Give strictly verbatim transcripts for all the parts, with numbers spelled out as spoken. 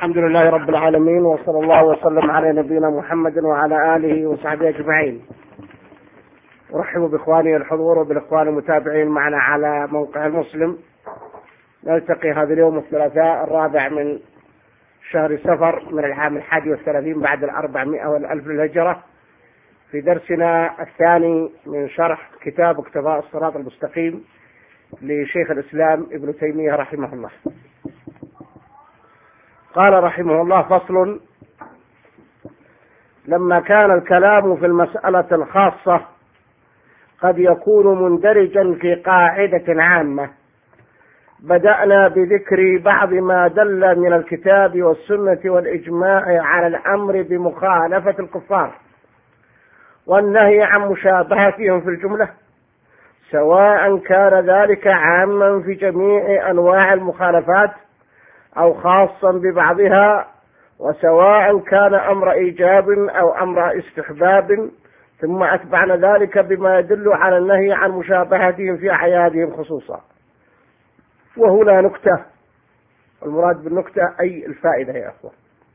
الحمد لله رب العالمين، وصلى الله وسلم على نبينا محمد وعلى آله وصحبه أجمعين. أرحب بإخواني الحضور وبالإخوان المتابعين معنا على موقع المسلم. نلتقي هذا اليوم الثلاثاء الرابع من شهر سفر من العام الحادي والثلاثين بعد الأربعمائة والألف للهجرة، في درسنا الثاني من شرح كتاب اقتضاء الصراط المستقيم لشيخ الإسلام ابن تيمية رحمه الله. قال رحمه الله: فصل: لما كان الكلام في المسألة الخاصة قد يكون مندرجا في قاعدة عامة، بدأنا بذكر بعض ما دل من الكتاب والسنة والإجماع على الأمر بمخالفة الكفار والنهي عن مشابهتهم في الجملة، سواء كان ذلك عاما في جميع أنواع المخالفات أو خاصا ببعضها، وسواء كان أمر إيجاب أو أمر استحباب، ثم أتبعنا ذلك بما يدل على النهي عن مشابهتهم في أعيادهم خصوصا. وهنا نكتة، المراد بالنكتة أي الفائدة يا أخوة.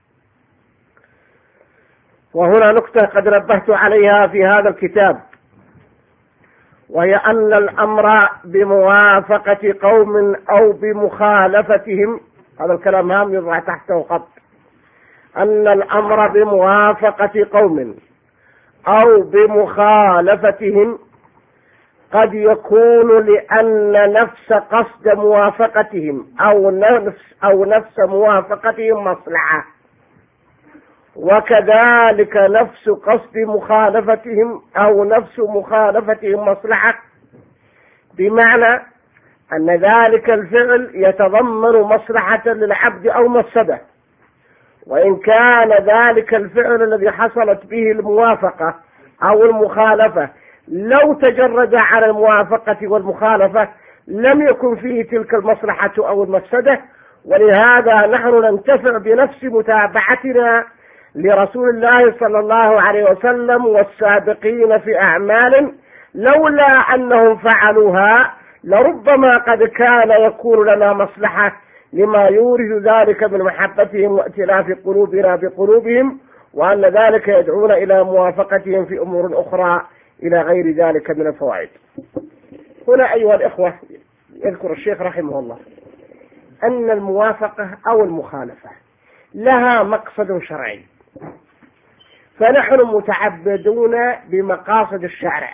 وهنا نكتة قد نبهت عليها في هذا الكتاب، وهي أن الأمر بموافقة قوم أو بمخالفتهم، هذا الكلام هام يضع تحته خط، أن الأمر بموافقة قوم أو بمخالفتهم قد يكون لأن نفس قصد موافقتهم أو نفس أو نفس موافقتهم مصلحة، وكذلك نفس قصد مخالفتهم أو نفس مخالفتهم مصلحة، بمعنى أن ذلك الفعل يتضمن مصلحة للعبد أو مفسدة، وإن كان ذلك الفعل الذي حصلت به الموافقة أو المخالفة لو تجرد على الموافقة والمخالفة لم يكن فيه تلك المصلحة أو المفسدة. ولهذا نحن ننتفع بنفس متابعتنا لرسول الله صلى الله عليه وسلم والسابقين في أعمال لولا أنهم فعلوها لربما قد كان يكون لنا مصلحة لما يورث ذلك من محبتهم وائتلاف قلوبنا بقلوبهم، وأن ذلك يدعون إلى موافقتهم في أمور أخرى إلى غير ذلك من الفوائد. هنا أيها الإخوة يذكر الشيخ رحمه الله أن الموافقة أو المخالفة لها مقصد شرعي، فنحن متعبدون بمقاصد الشرع،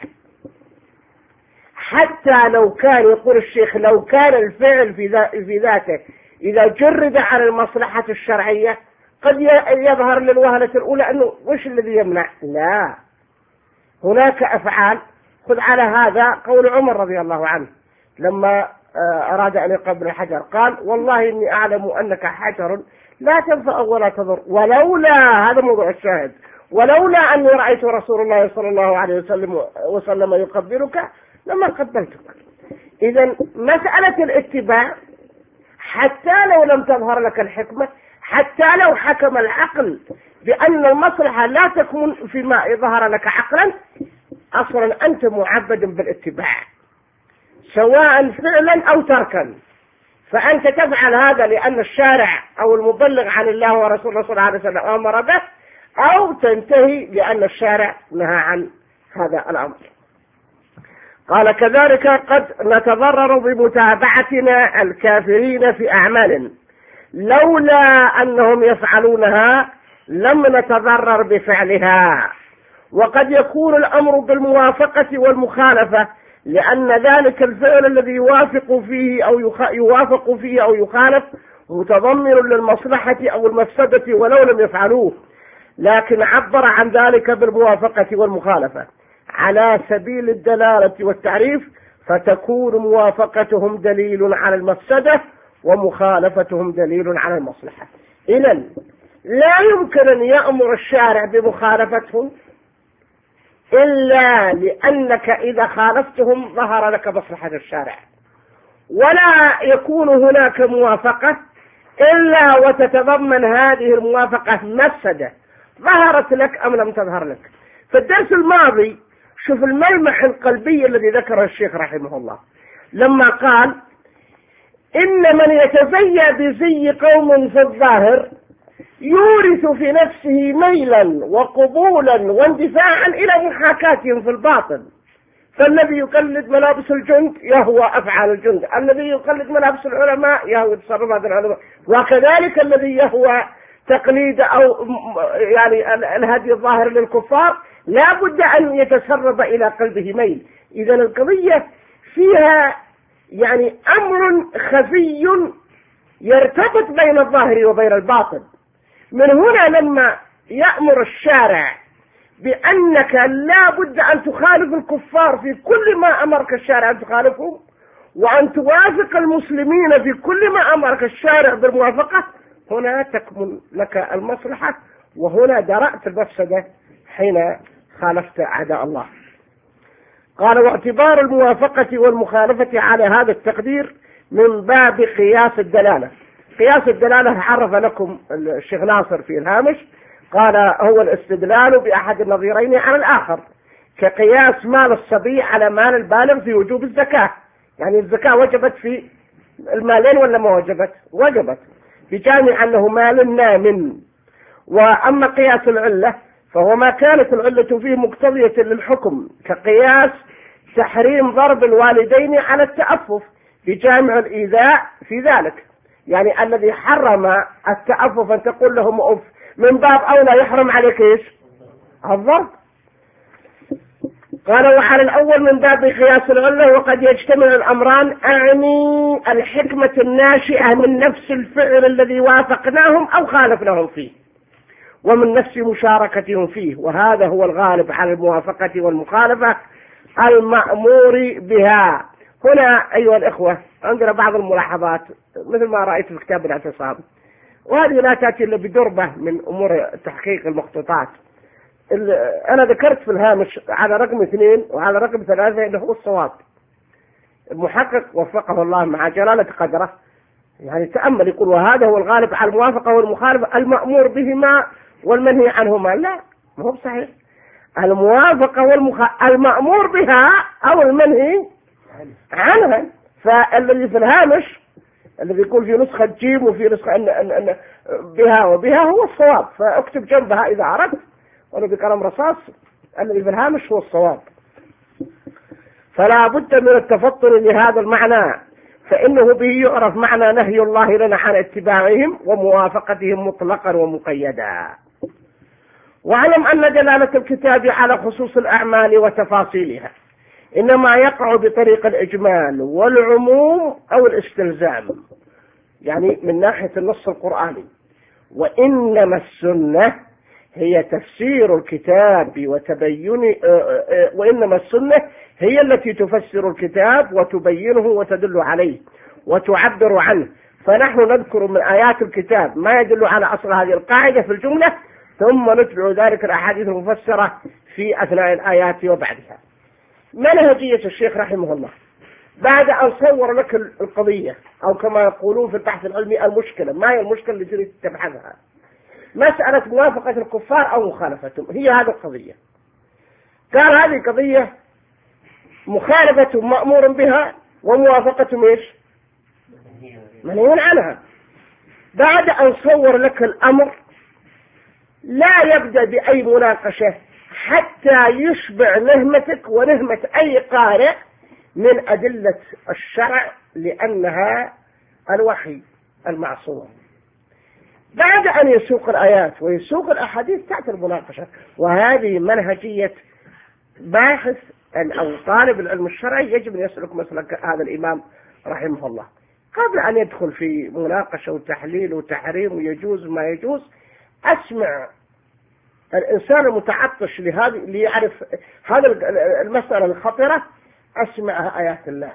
حتى لو كان، يقول الشيخ، لو كان الفعل في ذاته إذا جرد على المصلحة الشرعية قد يظهر للوهلة الأولى أنه وش الذي يمنع. لا، هناك أفعال. خذ على هذا قول عمر رضي الله عنه لما أراد أن يقبل الحجر، قال: والله إني أعلم أنك حجر لا تنفع ولا تضر، ولولا، هذا موضوع الشاهد، ولولا أني رأيت رسول الله صلى الله عليه وسلم وسلم يقبلك لما قبلتك. إذن مسألة الاتباع حتى لو لم تظهر لك الحكمة، حتى لو حكم العقل بأن المصلحة لا تكون فيما ظهر لك عقلا، أصلا أنت معبد بالاتباع سواء فعلا أو تركا، فأنت تفعل هذا لأن الشارع أو المبلغ عن الله ورسوله صلى الله عليه وسلم أمر به، أو تنتهي لأن الشارع نهى عن هذا الأمر. قال: كذلك قد نتضرر بمتابعتنا الكافرين في أعمال لولا أنهم يفعلونها لم نتضرر بفعلها، وقد يكون الأمر بالموافقة والمخالفة لأن ذلك الفعل الذي يوافق فيه أو يوافق فيه أو يخالف متضمن للمصلحة أو المفسدة ولو لم يفعلوه، لكن عبر عن ذلك بالموافقة والمخالفة على سبيل الدلالة والتعريف، فتكون موافقتهم دليل على المفسدة ومخالفتهم دليل على المصلحة. إذن لا يمكن أن يأمر الشارع بمخالفتهم إلا لأنك إذا خالفتهم ظهر لك مصلحة الشارع، ولا يكون هناك موافقة إلا وتتضمن هذه الموافقة مفسدة ظهرت لك أم لم تظهر لك. في الدرس الماضي شوف الملمح القلبي الذي ذكره الشيخ رحمه الله لما قال: إن من يتزيى بزي قوم في الظاهر يورث في نفسه ميلا وقبولا واندفاعا إلى محاكاتهم في الباطن. فالذي يقلد ملابس الجند يهوى أفعال الجند، الذي يقلد ملابس العلماء يهوى تصرفات العلماء، وكذلك الذي يهوى تقليد أو يعني الهدي الظاهر للكفار لا بد أن يتسرب إلى قلبه ميل. إذا القضية فيها يعني أمر خفي يرتبط بين الظاهر وبين الباطن. من هنا لما يأمر الشارع بأنك لا بد أن تخالف الكفار في كل ما أمرك الشارع أن تخالفهم، وأن توافق المسلمين في كل ما أمرك الشارع بالموافقة، هنا تكمن لك المصلحة، وهنا درأت المفسدة حين خالفت أعداء الله. قال: واعتبار الموافقة والمخالفة على هذا التقدير من باب قياس الدلالة. قياس الدلالة عرف لكم الشيخ ناصر في الهامش، قال: هو الاستدلال بأحد النظيرين على الآخر، كقياس مال الصبي على مال البالغ في وجوب الزكاة. يعني الزكاة وجبت في المالين ولا ما وجبت؟ وجبت، بجامع أنه مال نام. وأما قياس العلة فهو ما كانت العلة فيه مقتضية للحكم، كقياس تحريم ضرب الوالدين على التأفف بجامع الإيذاء في ذلك. يعني الذي حرم التأفف أن تقول لهم أف، من باب أولى يحرم عليك إيش؟ الضرب. قال: وعلى الأول من باب قياس العلة، وقد يجتمع الأمران، أعني الحكمة الناشئة من نفس الفعل الذي وافقناهم أو خالفناهم فيه، ومن نفس مشاركتهم فيه، وهذا هو الغالب على الموافقة والمخالفة المأمور بها. هنا أيها الإخوة عندنا بعض الملاحظات مثل ما رأيت في كتاب الاعتصام، وهذه لا تأتي إلا بدربة من أمور تحقيق المخطوطات. أنا ذكرت في الهامش على رقم اثنين وعلى رقم ثلاثة إنه هو الصواب. المحقق وفقه الله مع جلالة قدره يعني تأمل، يقول: وهذا هو الغالب على الموافقة والمخالفة المأمور بهما والمنهي عنهما. لا، ما هو صحيح. الموافقة والمخالفة المأمور بها أو المنهي عنها. فالذي في الهامش الذي يقول في نسخة جيم وفي نسخة أن أن أن بها وبها هو الصواب، فاكتب جنبها إذا عرفت، ولا بقلم رصاص الذي في الهامش هو الصواب. فلا بد من التفطن لهذا المعنى، فإنه به يعرف معنى نهي الله لنا عن اتباعهم وموافقتهم مطلقا ومقيدا. واعلم أن دلالة الكتاب على خصوص الأعمال وتفاصيلها إنما يقع بطريق الإجمال والعموم أو الاستلزام، يعني من ناحية النص القرآني. وإنما السنة هي تفسير الكتاب وتبين، وإنما السنة هي التي تفسر الكتاب وتبينه وتدل عليه وتعبر عنه. فنحن نذكر من آيات الكتاب ما يدل على أصل هذه القاعدة في الجملة، ثم نتبع ذلك الأحاديث المفسرة في أثناء الآيات وبعدها. منهجية الشيخ رحمه الله بعد أن صور لك القضية، أو كما يقولون في البحث العلمي المشكلة، ما هي المشكلة اللي تريد تبحثها؟ مسألة موافقة الكفار أو مخالفتهم، هي هذه القضية. قال: هذه قضية مخالفة مأمور بها وموافقة ايش؟ منهي عنها. بعد أن صور لك الأمر لا يبدأ بأي مناقشة حتى يشبع نهمتك ونهمة أي قارئ من أدلة الشرع، لأنها الوحي المعصوم. بعد أن يسوق الآيات ويسوق الأحاديث تأتي المناقشة. وهذه منهجية باحث أو طالب العلم الشرعي، يجب أن يسلك مسلك هذا الإمام رحمه الله قبل أن يدخل في مناقشة وتحليل وتحريم ويجوز ما يجوز. أسمع الإنسان المتعطش لهذه ليعرف هذا المسألة الخطرة، أسمع آيات الله.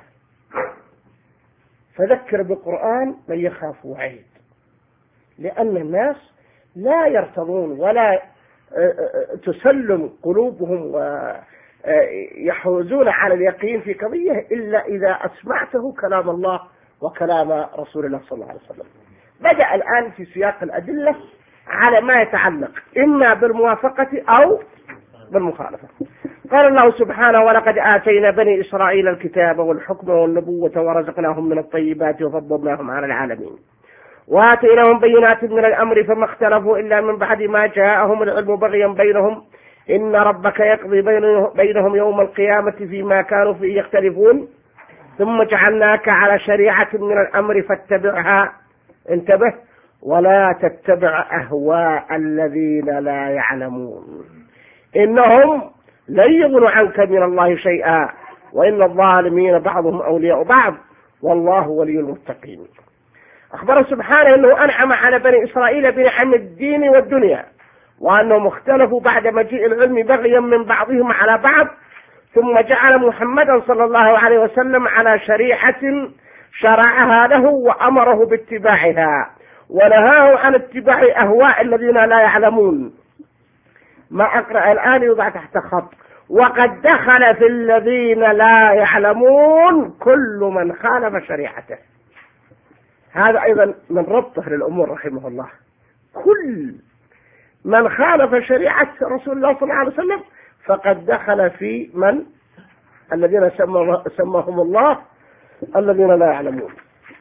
فذكر بالقرآن من يخاف وعيد، لأن الناس لا يرتضون ولا تسلم قلوبهم ويحوزون على اليقين في قضية إلا إذا أسمعته كلام الله وكلام رسول الله صلى الله عليه وسلم. بدأ الآن في سياق الأدلة على ما يتعلق إما بالموافقة أو بالمخالفة. قال الله سبحانه: ولقد آتينا بني إسرائيل الكتاب والحكم والنبوة ورزقناهم من الطيبات وفضلناهم على العالمين. وآتيناهم بينات من الأمر فما اختلفوا إلا من بعد ما جاءهم العلم بغيا بينهم إن ربك يقضي بينهم يوم القيامة فيما كانوا فيه يختلفون ثم جعلناك على شريعة من الأمر فاتبعها، انتبه، ولا تتبع أهواء الذين لا يعلمون إنهم لن يغنوا عنك من الله شيئا وإن الظالمين بعضهم أولياء بعض والله ولي المتقين. أخبر سبحانه أنه أنعم على بني إسرائيل بنعم الدين والدنيا، وأنهم اختلفوا بعد مجيء العلم بغيا من بعضهم على بعض، ثم جعل محمدا صلى الله عليه وسلم على شريعة شرعها له وأمره باتباعها ونهاه عن اتباع أهواء الذين لا يعلمون. ما أقرأ الآن يوضع تحت خط وقد دخل في الذين لا يعلمون كل من خالف شريعته. هذا أيضا من ربطه للأمور رحمه الله، كل من خالف شريعة رسول الله صلى الله عليه وسلم فقد دخل في من الذين سماهم الله الذين لا يعلمون.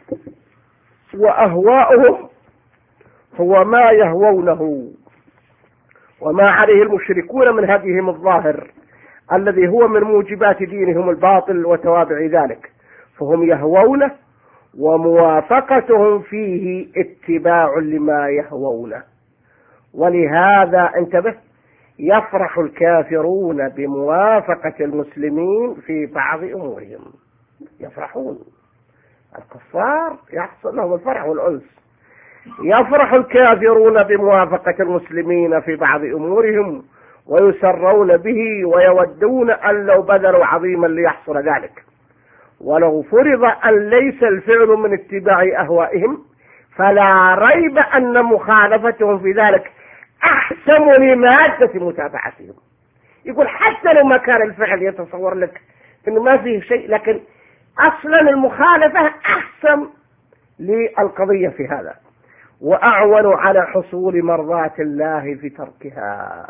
وأهواؤهم هو ما يهوونه وما عليه المشركون من هديهم الظاهر الذي هو من موجبات دينهم الباطل وتوابع ذلك، فهم يهوونه وموافقتهم فيه اتباع لما يهوونه. ولهذا انتبه يفرح الكافرون بموافقة المسلمين في بعض أمورهم، يفرحون الكفار يحصل لهم الفرح والأنس. يفرح الكافرون بموافقة المسلمين في بعض أمورهم ويسرون به ويودون أن لو بذلوا عظيما ليحصل ذلك، ولو فرض أن ليس الفعل من اتباع أهوائهم فلا ريب أن مخالفتهم في ذلك أحسن لمادة متابعتهم. يقول حتى لو ما كان الفعل يتصور لك إنه ما فيه شيء، لكن أصلا المخالفة أحسن للقضية في هذا وأعون على حصول مرضات الله في تركها.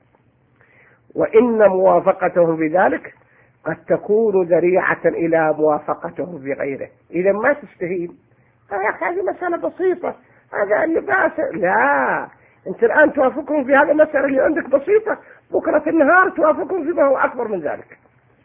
وإن موافقتهم في ذلك قد تكون ذريعة إلى موافقتهم في غيره. إذا ما تستهين يا أخي هذه مسألة بسيطة، هذا اللباس، لا، أنت الآن توافقهم في هذه المسألة اللي عندك بسيطة، بكرة في النهار توافقهم فيما هو أكبر من ذلك.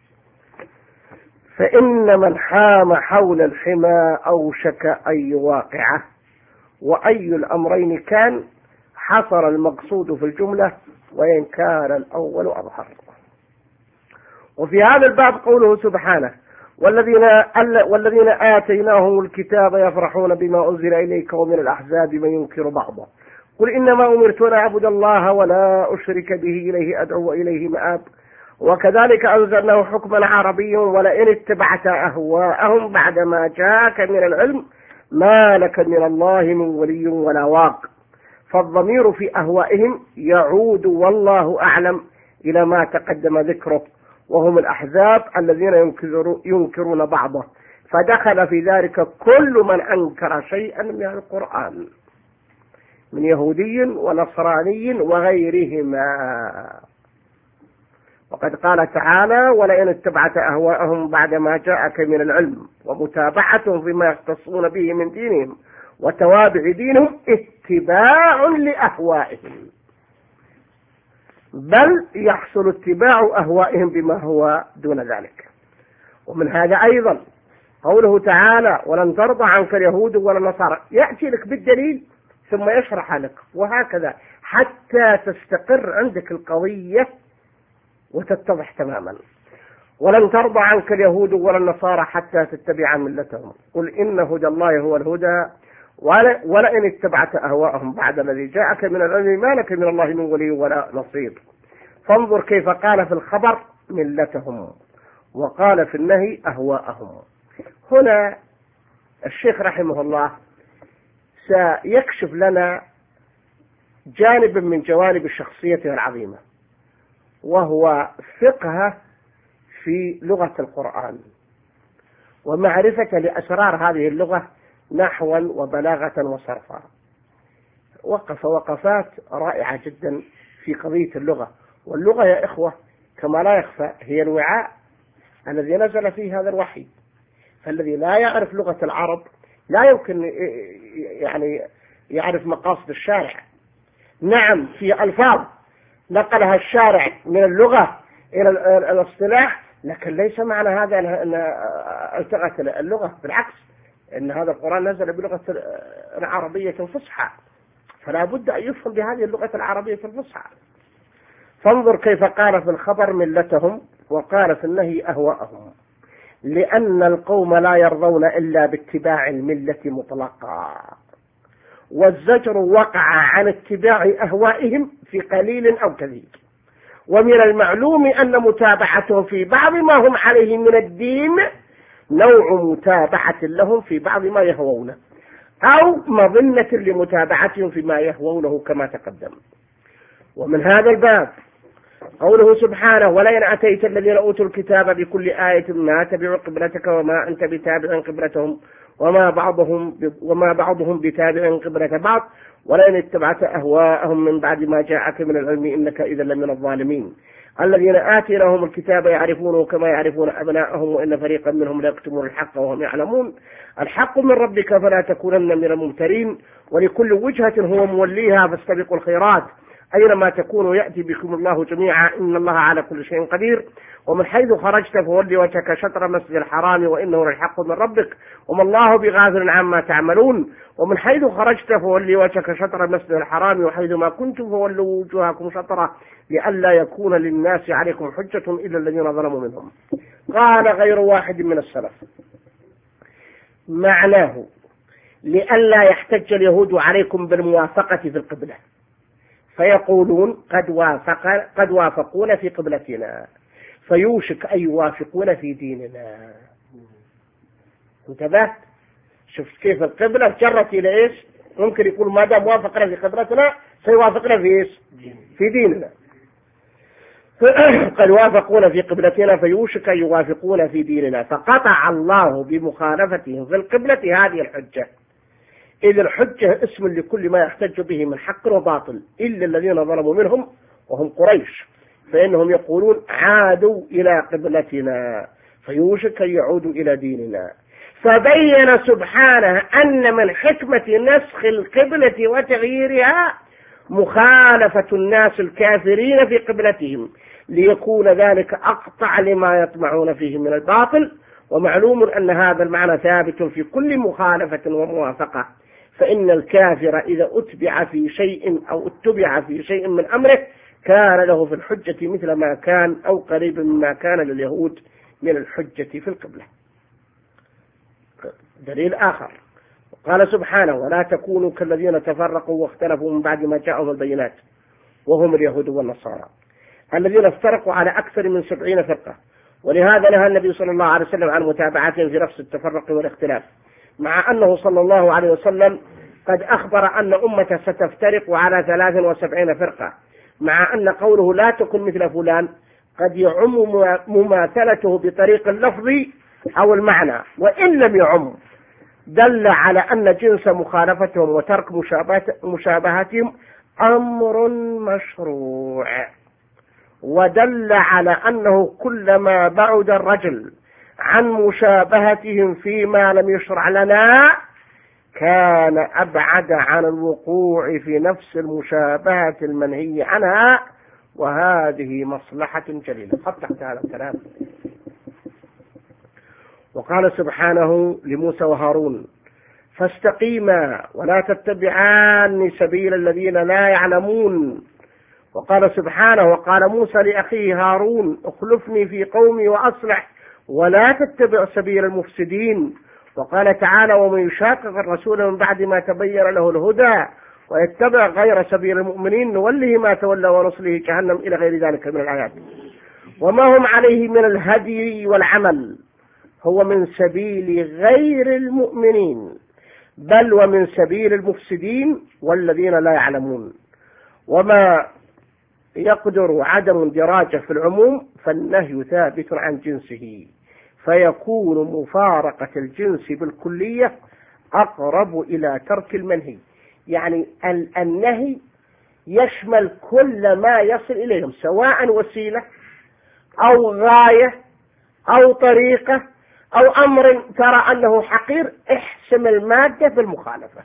فإن من حام حول الحمى أوشك أن يواقعه، وأي الأمرين كان حصر المقصود في الجملة وإن كان الأول أظهر. وفي هذا الباب قوله سبحانه والذين, والذين آتيناهم الكتاب يفرحون بما أنزل إليك ومن الأحزاب من ينكر بعضه قل إنما أمرت أن أعبد الله ولا أشرك به إليه أدعو وإليه مآب وكذلك أنزلناه حكما عربيا ولئن اتبعت أهواءهم بعدما جاءك من العلم ما لك من الله من ولي ولا واق. فالضمير في أهوائهم يعود والله أعلم إلى ما تقدم ذكره وهم الأحزاب الذين ينكرون بعضه، فدخل في ذلك كل من أنكر شيئا من القرآن من يهودي ونصراني وغيرهما. وقد قال تعالى ولئن اتبعت أهواءهم بعدما جاءك من العلم، ومتابعتهم فيما يختصون به من دينهم وتوابع دينهم اتباع لأهوائهم، بل يحصل اتباع أهوائهم بما هو دون ذلك. ومن هذا أيضا قوله تعالى ولن ترضى عنك اليهود ولا النصارى، يأتي لك بالدليل ثم يشرح لك، وهكذا حتى تستقر عندك القضية وتتضح تماما. ولن ترضى عنك اليهود ولا النصارى حتى تتبع ملتهم قل إن هدى الله هو الهدى ولئن اتبعت أهواءهم بعد الذي جاءك من العلم ما لك من الله من ولي ولا نصير. فانظر كيف قال في الخبر ملتهم وقال في النهي أهواءهم. هنا الشيخ رحمه الله سيكشف لنا جانب من جوانب شخصيته العظيمة، وهو فقه في لغة القرآن ومعرفة لأسرار هذه اللغة نحوا وبلاغة وصرفا. وقف وقفات رائعة جدا في قضية اللغة. واللغة يا إخوة كما لا يخفى هي الوعاء الذي نزل فيه هذا الوحي، فالذي لا يعرف لغة العرب لا يمكن يعني يعرف مقاصد الشارع. نعم في ألفاظ نقلها الشارع من اللغة إلى الاصطلاح، لكن ليس معنى هذا أن التغت اللغة، بالعكس إن هذا القرآن نزل بلغة العربية الفصحى، فلا بد أن يفهم بهذه اللغة العربية الفصحى. فانظر كيف قال في الخبر ملتهم وقال في النهي أهواءهم، لأن القوم لا يرضون إلا باتباع الملة مطلقا، والزجر وقع عن اتباع أهوائهم في قليل أو كثير. ومن المعلوم أن متابعتهم في بعض ما هم عليه من الدين نوع متابعة لهم في بعض ما يهوونه، أو مظنة لمتابعتهم فيما يهوونه كما تقدم. ومن هذا الباب قوله سبحانه: ولئن أتيت الذين أوتوا الكتاب بكل آية ما تبعوا قبلتك وما أنت بتابع قبلتهم وما بعضهم وما بعضهم بتابع قبلة بعض ولئن اتبعت أهواءهم من بعد ما جاءك من العلم إنك إذا لمن الظالمين. الذين آتيناهم الكتاب يعرفونه كما يعرفون أبناءهم وإن فريقا منهم لا يكتمون الحق وهم يعلمون. الحق من ربك فلا تكونن من الممترين، ولكل وجهة هو موليها فاستبقوا الخيرات أينما تكونوا يأتي بكم الله جميعا إن الله على كل شيء قدير. ومن حيث خرجت فولي وجهك شطر المسجد الحرام وإنه للحق من ربك وما الله بغافل عما تعملون. ومن حيث خرجت فولي وجهك شطر المسجد الحرام وحيث ما كنتم فولوا وجوهكم شطره لئلا يكون للناس عليكم حجة إلا الذين ظلموا منهم. قال غير واحد من السلف معناه لئلا يحتج اليهود عليكم بالموافقة في القبلة فيقولون قد وافق قد وافقون في قبلتنا فيوشك أن يوافقون في ديننا. انتبهت؟ شفت كيف القبلة جرت إلى إيش؟ ممكن يقول ما دام وافقنا في قبلتنا سيوافقنا في إيش؟ في ديننا. قد وافقون في قبلتنا فيوشك أن يوافقون في ديننا، فقطع الله بمخالفتهم في القبلة هذه الحجة، إذ الحجة اسم لكل ما يحتج به من حق وباطل إلا الذين ظلموا منهم وهم قريش، فإنهم يقولون عادوا إلى قبلتنا فيوشك أن يعودوا إلى ديننا. فبين سبحانه أن من حكمة نسخ القبلة وتغييرها مخالفة الناس الكافرين في قبلتهم ليكون ذلك أقطع لما يطمعون فيه من الباطل. ومعلوم أن هذا المعنى ثابت في كل مخالفة وموافقة، فإن الكافر إذا أتبع في شيء أو اتبع في شيء من أمره كان له في الحجة مثل ما كان أو قريب مما كان لليهود من الحجة في القبلة. دليل آخر قال سبحانه: ولا تكونوا كالذين تفرقوا واختلفوا من بعد ما جاءهم البينات وهم اليهود والنصارى الذين افترقوا على أكثر من سبعين فرقة. ولهذا نهى النبي صلى الله عليه وسلم عن متابعتهم في نفس التفرق والاختلاف، مع أنه صلى الله عليه وسلم قد أخبر أن أمته ستفترق على ثلاث وسبعين فرقة، مع أن قوله لا تكن مثل فلان قد يعم مماثلته بطريق اللفظ أو المعنى، وإن لم يعم دل على أن جنس مخالفتهم وترك مشابهتهم أمر مشروع، ودل على أنه كلما بعد الرجل عن مشابهتهم فيما لم يشرع لنا كان أبعد عن الوقوع في نفس المشابهة المنهي عنها، وهذه مصلحة جليلة. قد تحت هذا الكلام. وقال سبحانه لموسى وهارون: فاستقيما ولا تتبعان سبيل الذين لا يعلمون. وقال سبحانه: وقال موسى لأخيه هارون: اخلفني في قومي وأصلح ولا تتبع سبيل المفسدين. وقال تعالى: ومن يشاقق الرسول من بعد ما تبين له الهدى ويتبع غير سبيل المؤمنين نوله ما تولى ونصله جهنم إلى غير ذلك من الآيات. وما هم عليه من الهدي والعمل هو من سبيل غير المؤمنين بل ومن سبيل المفسدين والذين لا يعلمون. وما يقدر عدم اندراجه في العموم فالنهي ثابت عن جنسه، فيكون مفارقة الجنس بالكلية أقرب إلى ترك المنهي. يعني النهي يشمل كل ما يصل إليهم سواء وسيلة أو غاية أو طريقة أو أمر ترى أنه حقير، احسم المادة بالمخالفة.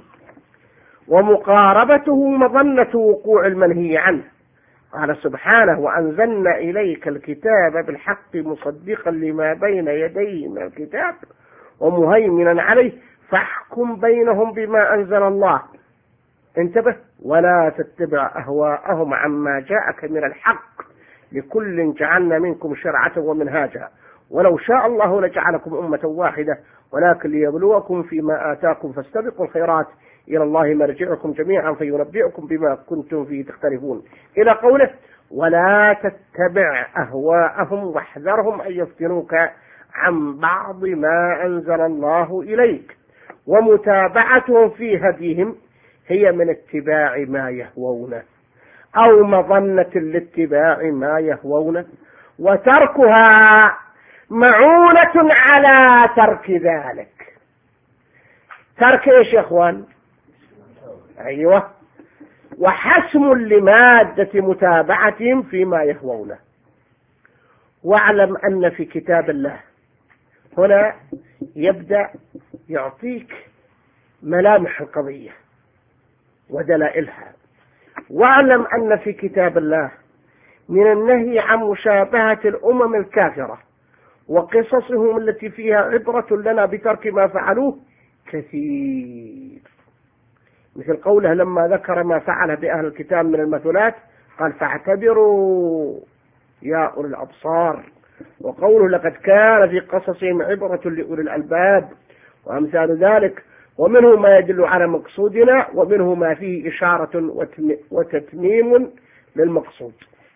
ومقاربته مظنة وقوع المنهي عنه. قال سبحانه: وأنزلنا إليك الكتاب بالحق مصدقا لما بين يديه من الكتاب ومهيمنا عليه فاحكم بينهم بما أنزل الله. انتبه: ولا تتبع أهواءهم عما جاءك من الحق لكل جعلنا منكم شرعة ومنهاجا ولو شاء الله لجعلكم أمة واحدة ولكن ليبلوكم فيما آتاكم فاستبقوا الخيرات إلى الله مرجعكم جميعا فينبئكم بما كنتم فيه تختلفون، إلى قوله: ولا تتبع أهواءهم واحذرهم أن يفتنوك عن بعض ما أنزل الله إليك. ومتابعتهم في هديهم هي من اتباع ما يهوونه أو مظنة الاتباع ما يهوونه، وتركها معونة على ترك ذلك. ترك ايش يا اخوان؟ ايوه، وحسم لمادة متابعتهم فيما يهوونه. واعلم ان في كتاب الله، هنا يبدأ يعطيك ملامح القضية ودلائلها. واعلم ان في كتاب الله من النهي عن مشابهة الامم الكافرة وقصصهم التي فيها عبرة لنا بترك ما فعلوه كثير، مثل قوله لما ذكر ما فعل بأهل الكتاب من المثلات قال: فاعتبروا يا أولي الأبصار. وقوله: لقد كان في قصصهم عبرة لأولي الألباب، وأمثال ذلك. ومنه ما يدل على مقصودنا ومنه ما فيه إشارة وتتميم للمقصود.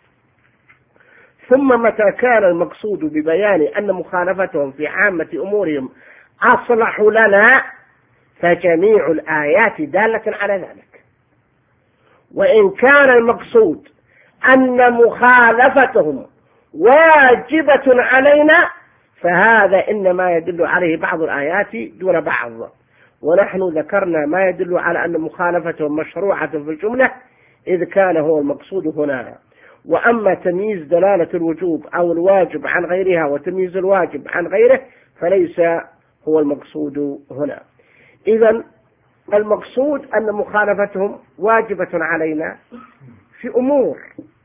ثم متى كان المقصود ببيان أن مخالفتهم في عامة أمورهم أصلح لنا فجميع الآيات دالة على ذلك. وإن كان المقصود أن مخالفتهم واجبة علينا فهذا إنما يدل عليه بعض الآيات دون بعض، ونحن ذكرنا ما يدل على أن مخالفتهم مشروعة في الجملة إذ كان هو المقصود هنا. وأما تمييز دلالة الوجوب أو الواجب عن غيرها وتمييز الواجب عن غيره فليس هو المقصود هنا. إذن المقصود أن مخالفتهم واجبة علينا في أمور،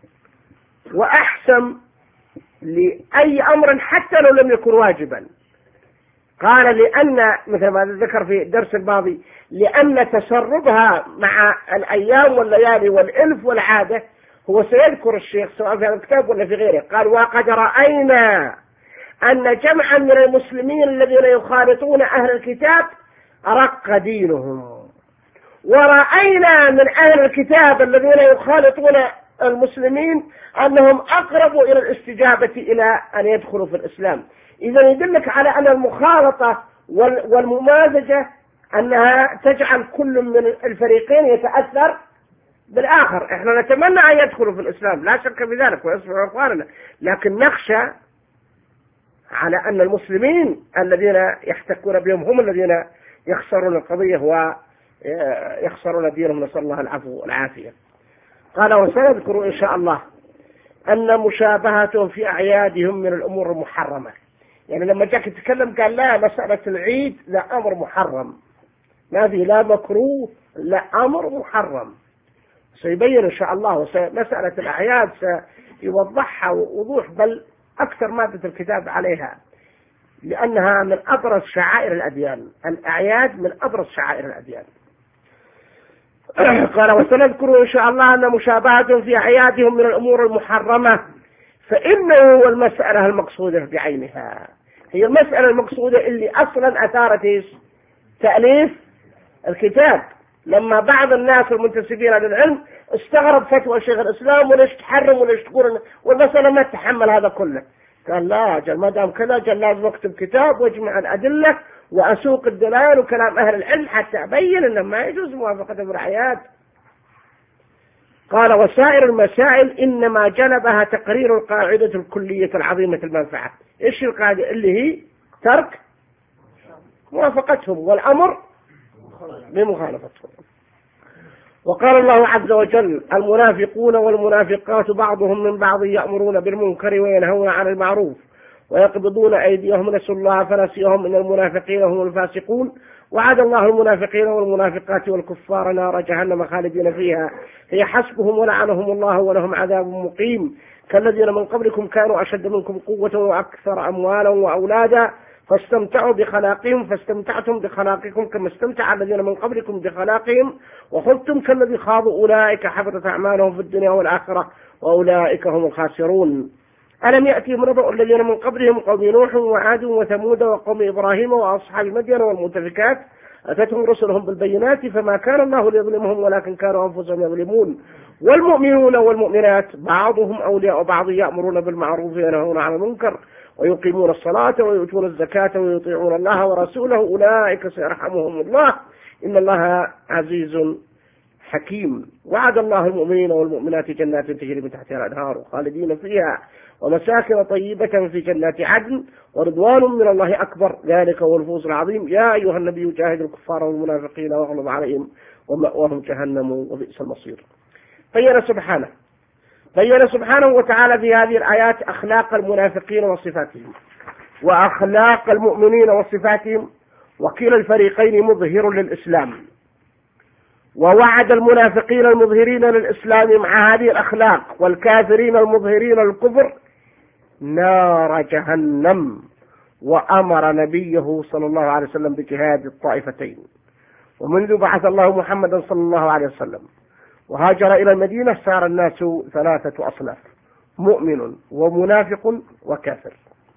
وأحسم لأي أمر حتى لو لم يكن واجبا. قال: لأن مثل ما ذكر في الدرس الماضي لأن تسربها مع الأيام والليالي والإلف والعادة هو سيذكر الشيخ سواء في الكتاب ولا في غيره. قال: وقد رأينا أن جمعا من المسلمين الذين يخالطون أهل الكتاب رق دينهم، ورأينا من أهل الكتاب الذين يخالطون المسلمين أنهم أقربوا إلى الاستجابة إلى أن يدخلوا في الإسلام. إذا يدلك على أن المخالطة والممازجة أنها تجعل كل من الفريقين يتأثر بالآخر. إحنا نتمنى أن يدخلوا في الإسلام لا شك في ذلك ويصبحوا إخواننا، لكن نخشى على أن المسلمين الذين يحتكون بهم هم الذين يخسرون القضية ويخسرون دينهم، نسأل الله العفو والعافية. قال: وسنذكر إن شاء الله أن مشابهتهم في أعيادهم من الأمور المحرمة. يعني لما جاك يتكلم قال: لا، مسألة العيد لا أمر محرم، ما في لا مكروه لا أمر محرم. سيبين إن شاء الله مسألة الأعياد سيوضحها وضوح، بل أكثر مادة الكتاب عليها، لأنها من أبرز شعائر الأديان. الأعياد من أبرز شعائر الأديان. قال: وسنذكر إن شاء الله أن مشابهتهم في أعيادهم من الأمور المحرمة فإنه هو المسألة المقصودة بعينها، هي المسألة المقصودة اللي أصلا أثارت تأليف الكتاب، لما بعض الناس المنتسبين للعلم استغرب فتوى شيخ الإسلام وليش تحرم وليش تقول والمسألة ما تحمل هذا كله. قال: لا جل ما دام كذا جل لازم أكتب كتاب واجمع الأدلة وأسوق الدلائل وكلام أهل العلم حتى أبين أنه ما يجوز موافقة الأعياد. قال: وسائر المسائل إنما جلبها تقرير القاعدة الكلية العظيمة المنفعة. إيش القاعدة؟ اللي هي ترك موافقتهم والأمر بمخالفتهم. وقال الله عز وجل: المنافقون والمنافقات بعضهم من بعض يأمرون بالمنكر وينهون عن المعروف ويقبضون أيديهم نسوا الله فنسيهم إن المنافقين هم الفاسقون وعد الله المنافقين والمنافقات والكفار نار جهنم خالدين فيها هي حسبهم ولعنهم الله ولهم عذاب مقيم كالذين من قبلكم كانوا أشد منكم قوة وأكثر أموالا وأولادا فاستمتعوا بخلاقهم فاستمتعتم بخلاقكم كما استمتع الذين من قبلكم بخلاقهم وخذتم كالذي خاضوا أولئك حبطت أعمالهم في الدنيا والآخرة وأولئك هم الخاسرون. ألم يأتهم نبأ الذين من قبلهم قوم نوح وعاد وثمود وقوم إبراهيم وأصحاب مدين والمؤتفكات أتتهم رسلهم بالبينات فما كان الله ليظلمهم ولكن كانوا أنفسهم يظلمون والمؤمنون والمؤمنات بعضهم أولياء بعض يأمرون بالمعروف وينهون عن المنكر ويقيمون الصلاة ويؤتون الزكاة ويطيعون الله ورسوله أولئك سيرحمهم الله إن الله عزيز حكيم. وعد الله المؤمنين والمؤمنات جنات تجري من تحتها الأنهار خالدين فيها ومساكن طيبة في جنات عدن ورضوان من الله أكبر ذلك هو الفوز العظيم. يا أيها النبي جاهد الكفار والمنافقين واغلظ عليهم ومأواهم جهنم وبئس المصير. بين سبحانه بين سبحانه وتعالى في هذه الآيات أخلاق المنافقين وصفاتهم وأخلاق المؤمنين وصفاتهم وكلا الفريقين مظهر للإسلام ووعد المنافقين المظهرين للإسلام مع هذه الأخلاق والكافرين المظهرين للكفر نار جهنم وأمر نبيه صلى الله عليه وسلم بجهاد الطائفتين. ومنذ بعث الله محمدا صلى الله عليه وسلم وهاجر إلى المدينة صار الناس ثلاثة أصناف مؤمن ومنافق وكافر.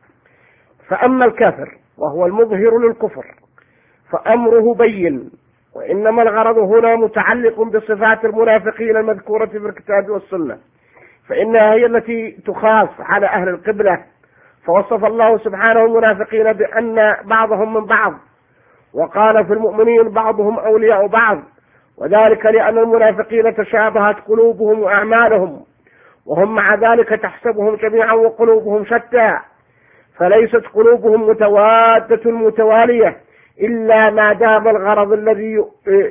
فأما الكافر وهو المظهر للكفر فأمره بين وإنما الغرض هنا متعلق بصفات المنافقين المذكورة في الكتاب والسنة فإنها هي التي تخاف على أهل القبلة. فوصف الله سبحانه المنافقين بأن بعضهم من بعض وقال في المؤمنين بعضهم أولياء بعض وذلك لأن المنافقين تشابهت قلوبهم وأعمالهم وهم مع ذلك تحسبهم جميعا وقلوبهم شتى فليست قلوبهم متوادة متوالية إلا ما دام الغرض الذي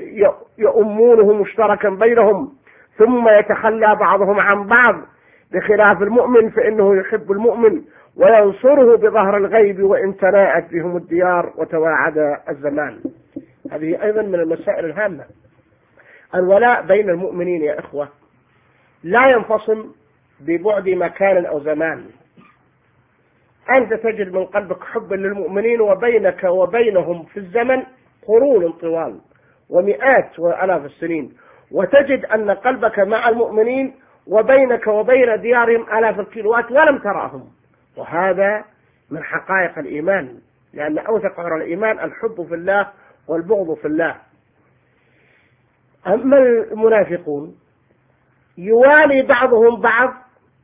يؤمونه مشتركا بينهم ثم يتخلى بعضهم عن بعض بخلاف المؤمن فإنه يحب المؤمن وينصره بظهر الغيب وإن تناءت بهم الديار وتواعد الزمان. هذه أيضا من المسائل الهامة. الولاء بين المؤمنين يا إخوة لا ينفصل ببعد مكان أو زمان. أنت تجد من قلبك حبا للمؤمنين وبينك وبينهم في الزمن قرون طوال ومئات وآلاف السنين وتجد أن قلبك مع المؤمنين وبينك وبين ديارهم آلاف الكيلوات ولم تراهم وهذا من حقائق الإيمان لأن أوثق عرى الإيمان الحب في الله والبغض في الله. أما المنافقون يوالي بعضهم بعض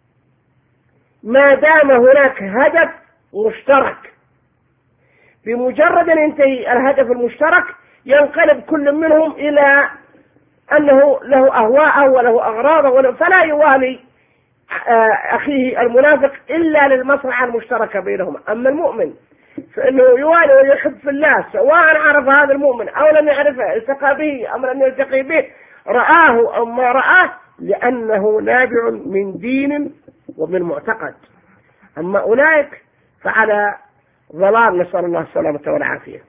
ما دام هناك هدف مشترك بمجرد أن ينتهي الهدف المشترك ينقلب كل منهم إلى أنه له أهواءه وله أغراضه فلا يوالي أخيه المنافق إلا للمصلحة المشتركة بينهم. أما المؤمن فإنه يوالي ويحب في الله سواء عرف هذا المؤمن أو لم يعرفه التقى به أم لم يلتقي به رآه أو ما رآه لأنه نابع من دين ومن معتقد. أما أولئك فعلى ضلال نسأل الله السلامة والعافية.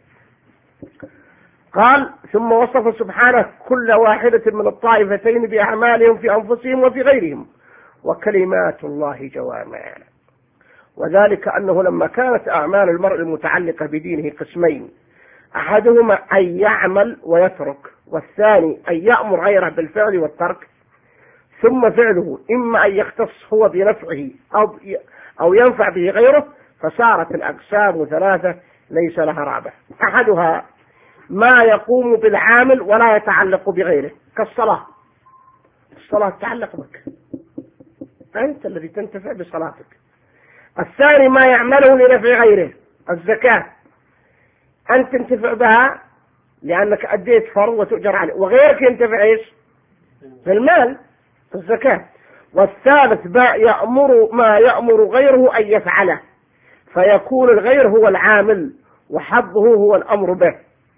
قال ثم وصف سبحانه كل واحدة من الطائفتين بأعمالهم في أنفسهم وفي غيرهم وكلمات الله جوامع وذلك أنه لما كانت أعمال المرء المتعلقة بدينه قسمين أحدهما أن يعمل ويترك والثاني أن يأمر غيره بالفعل والترك ثم فعله إما أن يختص هو بنفعه أو أو ينفع به غيره فصارت الأقسام ثلاثة ليس لها رابع. أحدها ما يقوم بالعامل ولا يتعلق بغيره كالصلاة. الصلاة تتعلق بك أنت الذي تنتفع بصلاتك. الثاني ما يعمله لنفع غيره الزكاة أنت تنتفع بها لأنك أديت فرض وتؤجر عليه وغيرك ينتفع إيش في المال في الزكاة. والثالث ما يأمر ما يأمر غيره أن يفعله فيكون الغير هو العامل وحظه هو الأمر به.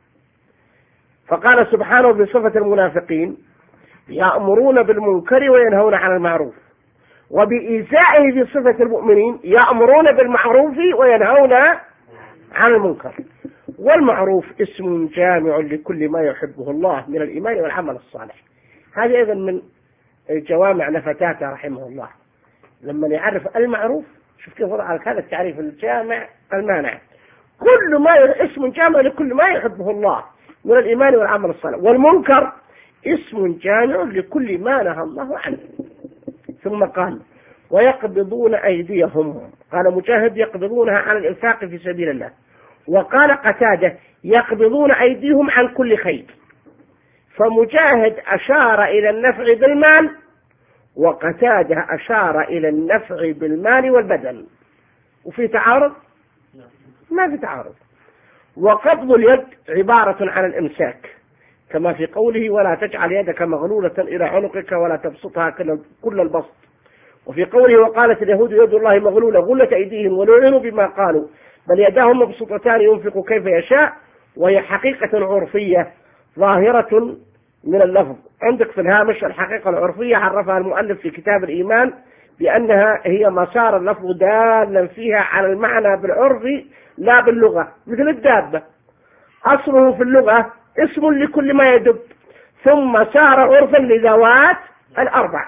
فقال سبحانه بصفة المنافقين يأمرون بالمنكر وينهون عن المعروف وبإيذائه بصفة المؤمنين يأمرون بالمعروف وينهون عن المنكر. والمعروف اسم جامع لكل ما يحبه الله من الإيمان والعمل الصالح. هذه أيضا من جوامع نفتاته رحمه الله لما يعرف المعروف. شوف كيف وضع هذا التعريف الجامع المانع، كل ما اسم جامع لكل ما يحبه الله من الإيمان والعمل الصالح. والمنكر اسم جامع لكل ما نهى الله عنه. ثم قال ويقبضون أيديهم، قال مجاهد يقبضونها عن الإنفاق في سبيل الله، وقال قتادة يقبضون أيديهم عن كل خير. فمجاهد أشار إلى النفع بالمال، وقتادة أشار إلى النفع بالمال والبدن. وفي تعارض؟ ما في تعارض. وقبض اليد عبارة عن الإمساك كما في قوله ولا تجعل يدك مغلولة إلى عنقك ولا تبسطها كل البسط. وفي قوله وقالت اليهود يد الله مغلولة غلت أيديهم ولعنوا بما قالوا بل يداهم مبسوطتان ينفق كيف يشاء. وهي حقيقة عرفية ظاهرة من اللفظ. عندك في الهامش الحقيقة العرفية عرفها المؤلف في كتاب الإيمان بأنها هي مسار اللفظ دالا فيها على المعنى بالعرف لا باللغة، مثل الدابة أصله في اللغة اسم لكل ما يدب، ثم سار عرفا لذوات الأربع.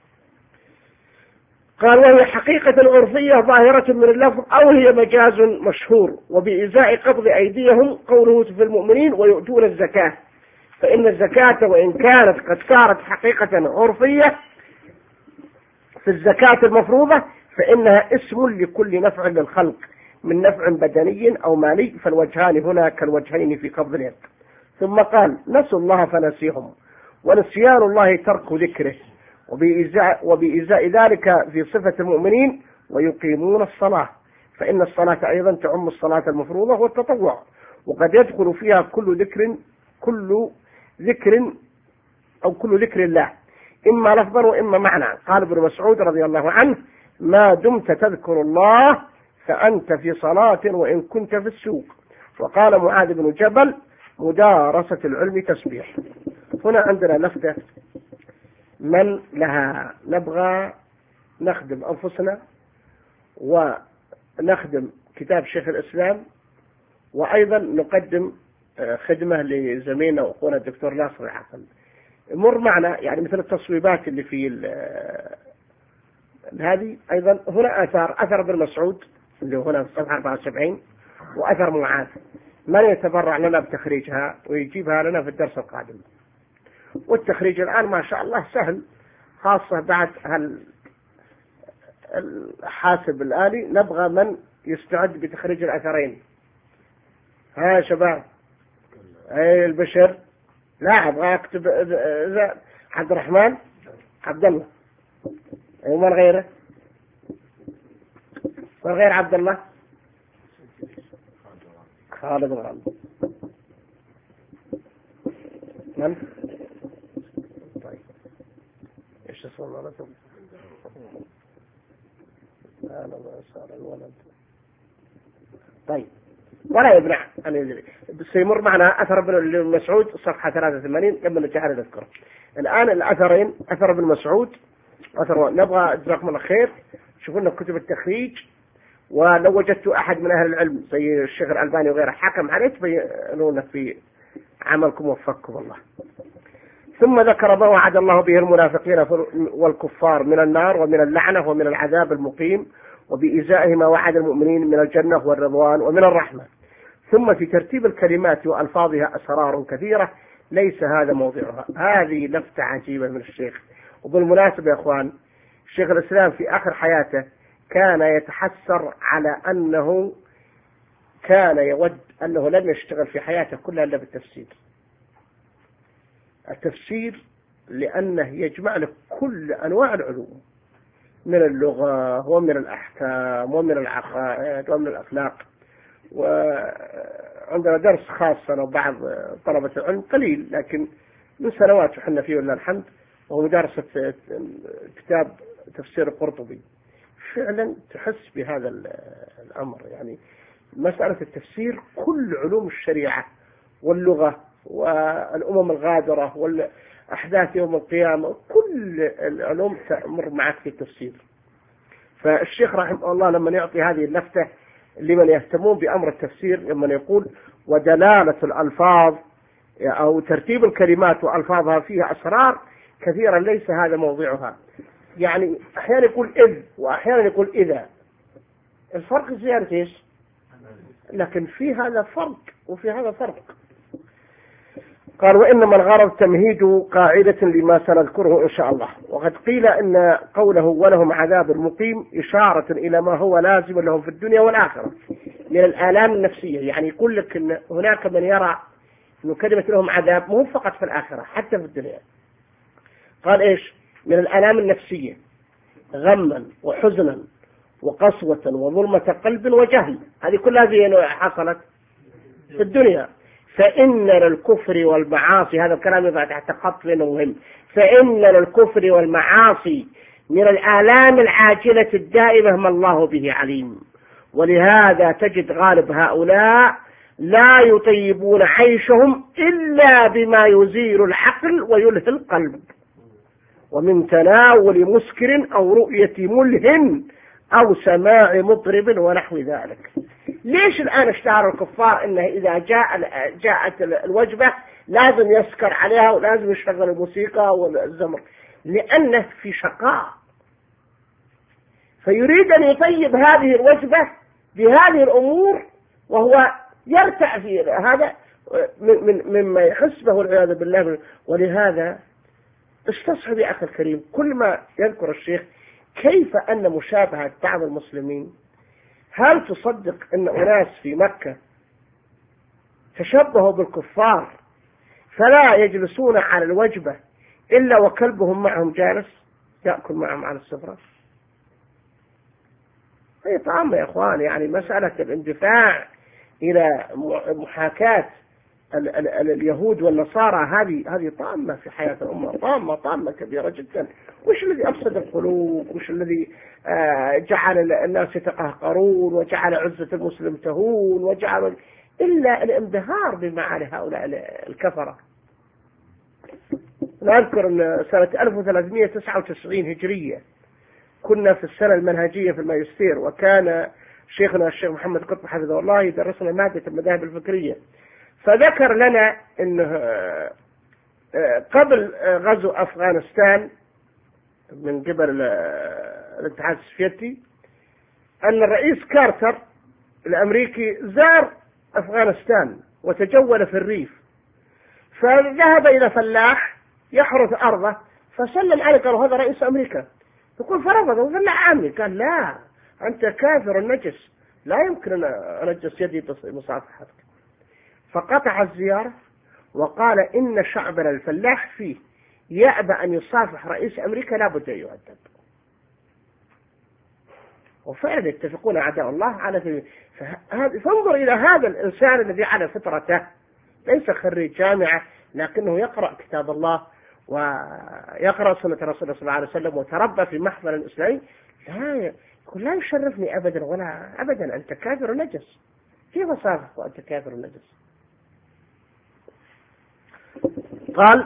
قال وهي حقيقة عرفية ظاهرة من اللفظ أو هي مجاز مشهور. وبإزاء قبض أيديهم قوله في المؤمنين ويؤتون الزكاة، فإن الزكاة وإن كانت قد صارت حقيقة عرفية في الزكاة المفروضة فإنها اسم لكل نفع للخلق من نفع بدني أو مالي، فالوجهان هنا كالوجهين في قبض اليد. ثم قال نسوا الله فنسيهم، ونسيان الله ترك ذكره، وبإزاء, وبإزاء ذلك في صفة المؤمنين ويقيمون الصلاة، فإن الصلاة أيضا تعم الصلاة المفروضة والتطوع، وقد يدخل فيها كل ذكر كل ذكر أو كل ذكر الله إما لفظا وإما معنى. قال ابن مسعود رضي الله عنه ما دمت تذكر الله فأنت في صلاة وإن كنت في السوق. وقال معاذ بن جبل مدارسة العلم تسبيح. هنا عندنا لفتة من لها نبغى نخدم أنفسنا ونخدم كتاب شيخ الإسلام، وأيضا نقدم خدمة لزميلنا وأخونا الدكتور ناصر العقل. مر معنا يعني مثل التصويبات اللي في هذه. أيضا هنا أثر أثر ابن مسعود اللي هنا في الصفحة أربعة وسبعين، وأثر معاذ من يتبرع لنا بتخريجها ويجيبها لنا في الدرس القادم. والتخريج الآن ما شاء الله سهل، خاصة بعد الحاسب الآلي. نبغى من يستعد بتخريج الأثرين. ها يا شباب، أي البشر، لا أبغى أكتب عبد الرحمن عبد الله، ومن غيره، من غير عبد الله خالد غالب. من؟ طيب ايش اسمه ولده؟ هذا ما صار الولد. طيب ولا يبنع أن يدري. سيمر معنا أثر ابن مسعود صفحة ثلاثة وثمانين لما نجعل نذكره. الآن الأثرين أثر ابن مسعود أثر نبغى جزاكم الله خير شوفوا لنا كتب التخريج، ولو وجدت أحد من أهل العلم زي الشيخ الألباني وغيره حكم عليه تبينونه في عملكم وفقكم الله. ثم ذكر ما وعد الله به المنافقين والكفار من النار ومن اللعنة ومن العذاب المقيم، وبإزائه ما وعد المؤمنين من الجنة والرضوان ومن الرحمة. ثم في ترتيب الكلمات وألفاظها أسرار كثيرة ليس هذا موضعها. هذه لفتة عجيبة من الشيخ. وبالمناسبة يا أخوان، الشيخ الإسلام في آخر حياته كان يتحسر على أنه كان يود أنه لم يشتغل في حياته كلها إلا بالتفسير. التفسير لأنه يجمع لك كل أنواع العلوم من اللغة ومن الأحكام ومن العقائد ومن الأخلاق. وعندنا درس خاص أنا وبعض طلبة العلم قليل لكن من سنوات وحنا فيه ولله الحمد، وهو مدارسة كتاب تفسير القرطبي. فعلا تحس بهذا الأمر، يعني مسألة التفسير كل علوم الشريعة واللغة والأمم الغادرة والأحداث يوم القيامة كل العلوم تمر معك في التفسير. فالشيخ رحمه الله لما يعطي هذه اللفتة لمن يهتمون بأمر التفسير لما يقول ودلالة الألفاظ أو ترتيب الكلمات وألفاظها فيها أسرار كثيرا ليس هذا موضعها. يعني أحيانا يقول إذ وأحيانا يقول إذا، الفرق زيادة إيش؟ لكن في هذا فرق وفي هذا فرق. قال وإنما الغرض تمهيد قاعدة لما سنذكره إن شاء الله. وقد قيل إن قوله ولهم عذاب مقيم إشارة إلى ما هو لازم لهم في الدنيا والآخرة من الآلام النفسية. يعني يقول لك إن هناك من يرى إنه كلمة لهم عذاب مو فقط في الآخرة حتى في الدنيا. قال إيش؟ من الآلام النفسية غما وحزنا وقسوة وظلمة قلب وجهل، هذه كلها هذه حصلت في الدنيا. فإن للكفر والمعاصي، هذا الكلام يضع تحت خط لأنه مهم، فإن للكفر والمعاصي من الآلام العاجلة الدائمة ما الله به عليم. ولهذا تجد غالب هؤلاء لا يطيبون عيشهم إلا بما يزيل العقل ويلهي القلب، ومن تناول مسكر أو رؤية ملهٍ أو سماع مطرب ونحو ذلك. ليش الآن اشتهر الكفار إنه إذا جاء جاءت الوجبة لازم يسكر عليها ولازم يشغل الموسيقى والزمر؟ لأنه في شقاء، فيريد أن يطيب هذه الوجبة بهذه الأمور وهو يرتع في هذا مما يحس به والعياذ بالله. ولهذا استصحب يا أخي الكريم كل ما يذكر الشيخ كيف أن مشابهة بعض المسلمين، هل تصدق أن أناس في مكة تشبهوا بالكفار فلا يجلسون على الوجبة إلا وكلبهم معهم جالس يأكل معهم على السفرة؟ هي طعمة يا أخوان، يعني مسألة الاندفاع إلى محاكاة ال ال ال اليهود والنصارى هذه هذه طامة في حياة الأمة، طامة طامة كبيرة جدا. وش الذي أفسد القلوب؟ وش الذي آه جعل الناس يتقهقرون وجعل عزة المسلم تهون وجعل إلا الانبهار بمعاني هؤلاء الكفرة. نذكر أن سنة ألف وثلاثمئة وتسعة وتسعين هجرية كنا في السنة المنهجية في الماجستير، وكان شيخنا الشيخ محمد قطب حفظه الله يدرسنا مادة المذاهب الفكرية، فذكر لنا أنه قبل غزو أفغانستان من قبل الاتحاد السوفيتي أن الرئيس كارتر الأمريكي زار أفغانستان وتجول في الريف، فذهب إلى فلاح يحرث أرضه فسلم عليه، قال هذا رئيس أمريكا، يقول فرفضه فلاح عامي، قال لا أنت كافر نجس لا يمكن أن أنجس يدي بمصافحتك. فقطع الزيارة وقال إن شعبنا الفلاح فيه يأبى أن يصافح رئيس أمريكا لابد أن يؤدب. وفعلا يتفقون أعداء الله على فانظر إلى هذا الإنسان الذي على فطرته ليس خريج جامعة لكنه يقرأ كتاب الله ويقرأ سنة رسول الله صلى الله عليه وسلم وتربى في محفل الإسلامي، لا لا يشرفني أبدا ولا أبدا، أنت كافر نجس، كيف أصافح وأنت كافر نجس؟ قال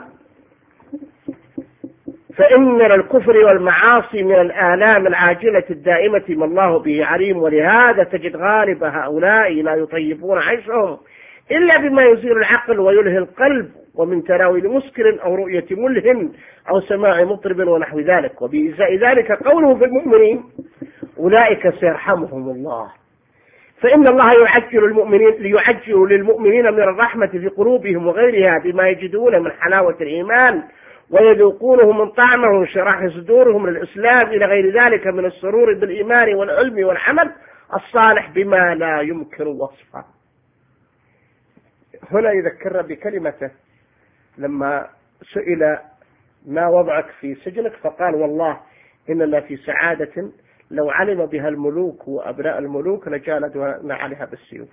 فإن للكفر والمعاصي من الآلام العاجلة الدائمة ما الله به عليم. ولهذا تجد غالب هؤلاء لا يطيبون عيشهم إلا بما يزيل العقل ويلهي القلب، ومن تناول مسكر أو رؤية ملهٍ أو سماع مطرب ونحو ذلك. وبإزاء ذلك قوله في المؤمنين أولئك سيرحمهم الله، فإن الله يعجل المؤمنين ليعجل للمؤمنين من الرحمة في قلوبهم وغيرها بما يجدون من حلاوة الإيمان ويذوقونه من طعمه وانشراح صدورهم للإسلام إلى غير ذلك من السرور بالإيمان والعلم والعمل الصالح بما لا يمكن وصفه. هنا يذكرنا بكلمته لما سئل ما وضعك في سجنك فقال والله إننا في سعادة لو علم بها الملوك وأبناء الملوك لجالدنا عليها بالسيوف.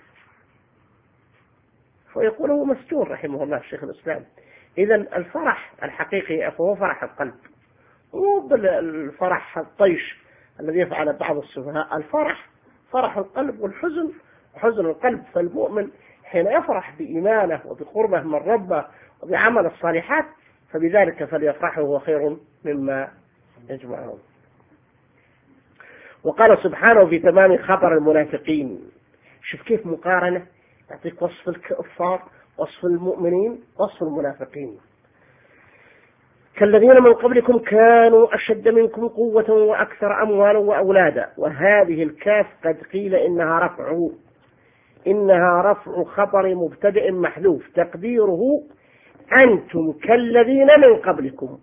فيقول هو مستور رحمه الله الشيخ الإسلام. إذا الفرح الحقيقي هو فرح القلب، مو بالفرح الطيش الذي يفعل بعض السفهاء. الفرح فرح القلب، والحزن حزن القلب. فالمؤمن حين يفرح بإيمانه وبقربه من ربه وبعمل الصالحات فبذلك فليفرحه هو خير مما يجمعون. وقال سبحانه في تمام خبر المنافقين. شوف كيف مقارنة، يعطيك وصف الكفار، وصف المؤمنين، وصف المنافقين. كالذين من قبلكم كانوا أشد منكم قوة وأكثر أموالا وأولادا. وهذه الكاف قد قيل إنها رفع إنها رفع خبر مبتدئ محذوف تقديره أنتم كالذين من قبلكم،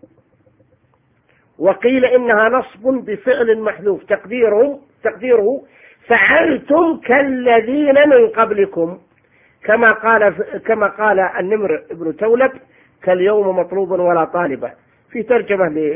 وقيل إنها نصب بفعل محذوف تقديره تقديره فعلتم كالذين من قبلكم، كما قال كما قال النمر بن تولب كاليوم مطلوب ولا طالبة، في ترجمة ل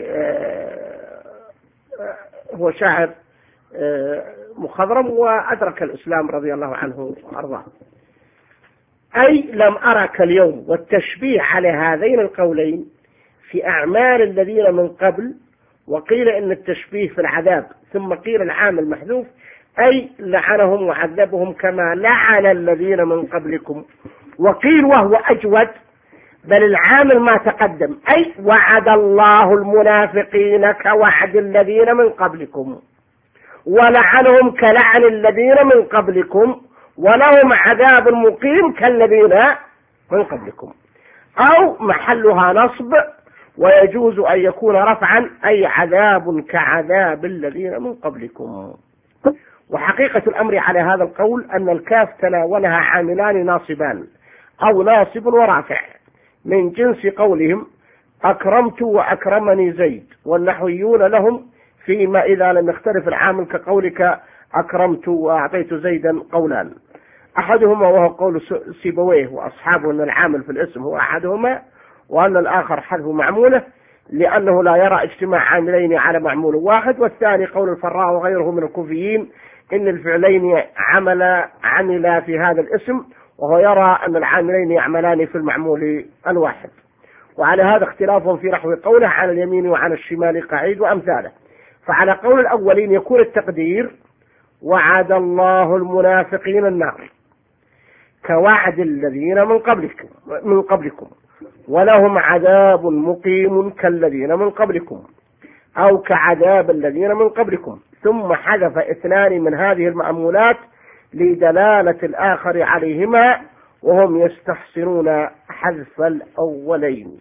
هو شاعر مخضرم وأدرك الإسلام رضي الله عنه وأرضاه. أي لم أرك اليوم، والتشبيه على هذين القولين في أعمال الذين من قبل، وقيل إن التشبيه في العذاب، ثم قيل العامل محذوف أي لعنهم وعذبهم كما لعن الذين من قبلكم. وقيل وهو أجود بل العامل ما تقدم أي وعد الله المنافقين كوعد الذين من قبلكم، ولعنهم كلعن الذين من قبلكم، ولهم عذاب مقيم كالذين من قبلكم. أو محلها نصب، ويجوز أن يكون رفعا أي عذاب كعذاب الذين من قبلكم. وحقيقة الأمر على هذا القول أن الكاف تناولها عاملان ناصبان أو ناصب ورافع من جنس قولهم أكرمت وأكرمني زيد، والنحويون لهم فيما إذا لم يختلف العامل كقولك أكرمت وأعطيت زيدا قولان، أحدهما وهو قول سيبويه وأصحابه أن العامل في الاسم هو أحدهما، وأن الآخر حذف معموله لأنه لا يرى اجتماع عاملين على معمول واحد، والثاني قول الفراء وغيره من الكوفيين إن الفعلين عمل عمل في هذا الاسم، وهو يرى أن العاملين يعملان في المعمول الواحد. وعلى هذا اختلافهم في نحو قوله عن اليمين وعن الشمال قعيد وأمثاله. فعلى قول الأولين يكون التقدير وعد الله المنافقين النار كوعد الذين من قبلكم من قبلكم ولهم عذاب مقيم كالذين من قبلكم، أو كعذاب الذين من قبلكم، ثم حذف اثنان من هذه المأمولات لدلالة الآخر عليهما، وهم يستحسنون حذف الأولين.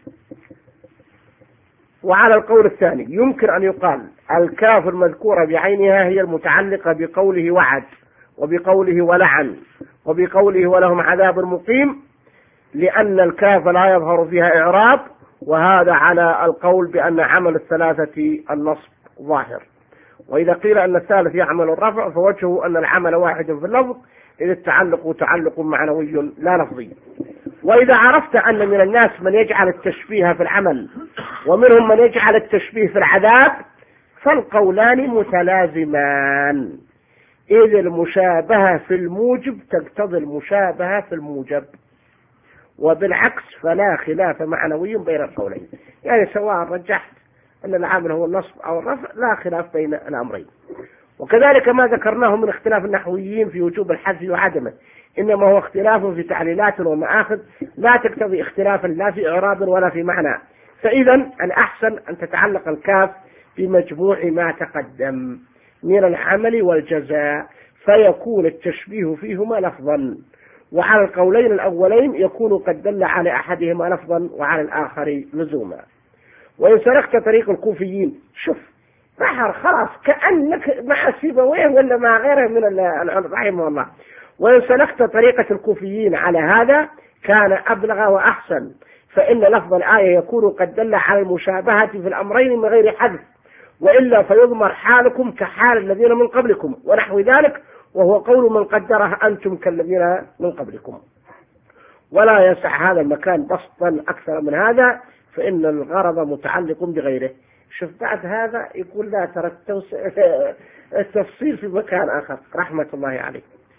وعلى القول الثاني يمكن أن يقال الكاف المذكورة بعينها هي المتعلقة بقوله وعد، وبقوله ولعن، وبقوله ولهم عذاب مقيم، لأن الكاف لا يظهر فيها إعراب، وهذا على القول بأن عمل الثلاثة النصب ظاهر. وإذا قيل أن الثالث يعمل الرفع فوجهه أن العمل واحد في اللفظ، إذ التعلق تعلق معنوي لا لفظي. وإذا عرفت أن من الناس من يجعل التشبيه في العمل ومنهم من يجعل التشبيه في العذاب، فالقولان متلازمان، إذ المشابهة في الموجب تقتضي المشابهة في الموجب، وبالعكس فلا خلاف معنوي بين القولين. يعني سواء رجحت أن العامل هو النصب أو الرفع لا خلاف بين الأمرين. وكذلك ما ذكرناه من اختلاف النحويين في وجوب الحذف وعدمه، إنما هو اختلاف في تعليلات ومآخذ لا تقتضي اختلافا لا في إعراب ولا في معنى. فإذا الأحسن أن تتعلق الكاف بمجموع ما تقدم من العمل والجزاء، فيكون التشبيه فيهما لفظا. وعلى القولين الأولين يكون قد دل على أحدهما لفظا وعلى الآخر لزوما. وإن سلكت طريق الكوفيين، شوف بحر خلاص كأنك مع سيبويه ولا مع غيره من رحمه الله، وإن سلكت طريقة الكوفيين على هذا كان أبلغ وأحسن، فإن لفظ الآية يكون قد دل على المشابهة في الأمرين من غير حذف، وإلا فيضمر حالكم كحال الذين من قبلكم ونحو ذلك، وهو قول من قدره أنتم كالذين من قبلكم. ولا يسع هذا المكان بسطا أكثر من هذا، فإن الغرض متعلق بغيره. شوف بعد هذا يقول لا ترى التفصيل في مكان آخر رحمة الله عليه.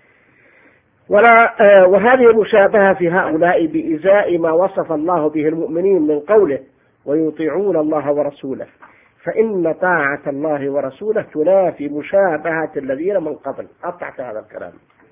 ولا وهذه المشابهة في هؤلاء بإزاء ما وصف الله به المؤمنين من قوله ويطيعون الله ورسوله، فإن طاعة الله ورسوله تنافي مشابهة الذين من قبل. أطعت هذا الكلام.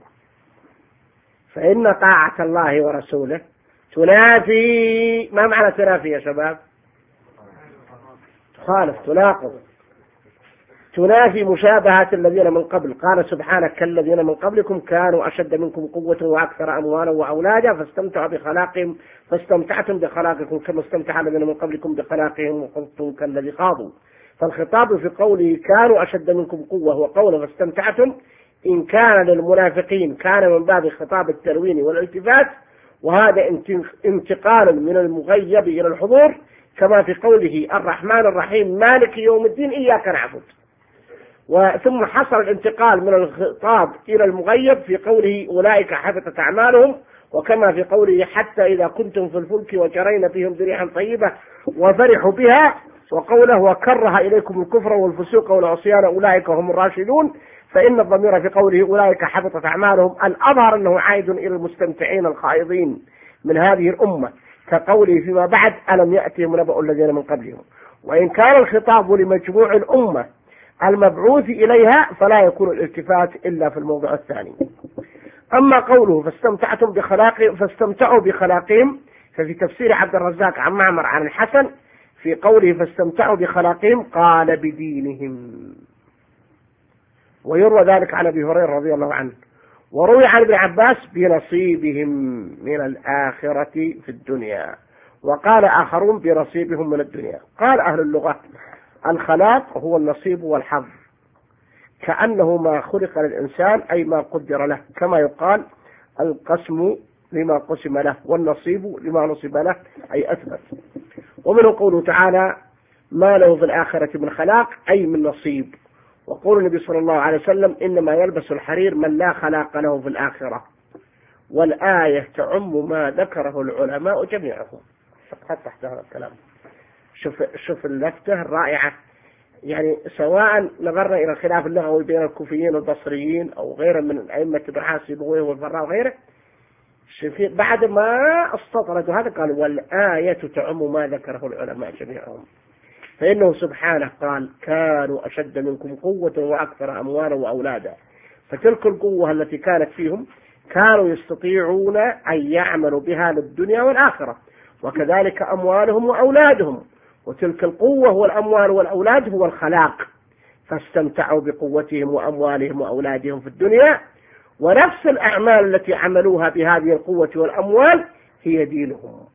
فإن طاعة الله ورسوله تنافي، ما معنى تنافي يا شباب؟ تخالف، تناقض. تنافي مشابهة الذين من قبل. قال سبحانه كالذين من قبلكم كانوا أشد منكم قوة وأكثر أموالا وأولادا فاستمتعوا بخلاقهم فاستمتعتم بخلاقكم كما استمتع الذين من قبلكم بخلاقهم وخضتم كالذي خاضوا. فالخطاب في قوله كانوا أشد منكم قوة وقوله فاستمتعتم إن كان للمنافقين كان من باب خطاب التلوين والالتفات، وهذا انتقال من المغيب إلى الحضور، كما في قوله الرحمن الرحيم مالك يوم الدين إياك نعبد. وثم حصل الانتقال من الخطاب إلى المغيب في قوله أولئك حبطت أعمالهم، وكما في قوله حتى إذا كنتم في الفلك وجرين بهم بريح طيبة وفرحوا بها، وقوله وكره إليكم الكفر والفسوق والعصيان أولئك هم الراشدون. فإن الضمير في قوله أولئك حبطت أعمالهم الأظهر أنه عائد إلى المستمتعين الخائضين من هذه الأمة، كقوله فيما بعد ألم يأتهم نبأ الذين من قبلهم. وإن كان الخطاب لمجموع الأمة المبعوث إليها فلا يكون الالتفات إلا في الموضع الثاني. أما قوله فاستمتعتم بخلاقهم فاستمتعوا بخلاقهم، ففي تفسير عبد الرزاق عن معمر عن الحسن في قوله فاستمتعوا بخلاقهم قال بدينهم، ويروى ذلك عن أبي هريرة رضي الله عنه. وروي عن ابن عباس بنصيبهم من الآخرة في الدنيا، وقال آخرون بنصيبهم من الدنيا. قال أهل اللغة الخلاق هو النصيب والحظ، كأنه ما خلق للإنسان أي ما قدر له، كما يقال القسم لما قسم له والنصيب لما نصب له أي أثبت. ومنه قوله تعالى ما له في الآخرة من خلاق أي من نصيب. وقول النبي صلى الله عليه وسلم إنما يلبس الحرير من لا خلاق له في الآخرة، والآية تعم ما ذكره العلماء جميعهم. فقط تحت هذا الكلام شوف شوف اللفتة الرائعة، يعني سواء نظرنا إلى الخلاف اللغوي بين الكوفيين والبصريين أو غيرهم من أئمة ابن حاسب والفراء وغيره، بعد ما استطردوا هذا قال والآية تعم ما ذكره العلماء جميعهم. فإنه سبحانه قال كانوا أشد منكم قوة وأكثر أموالا وأولادا، فتلك القوة التي كانت فيهم كانوا يستطيعون أن يعملوا بها للدنيا والآخرة، وكذلك أموالهم وأولادهم. وتلك القوة والأموال والأولاد هو الخلاق، فاستمتعوا بقوتهم وأموالهم وأولادهم في الدنيا، ونفس الأعمال التي عملوها بهذه القوة والأموال هي دينهم.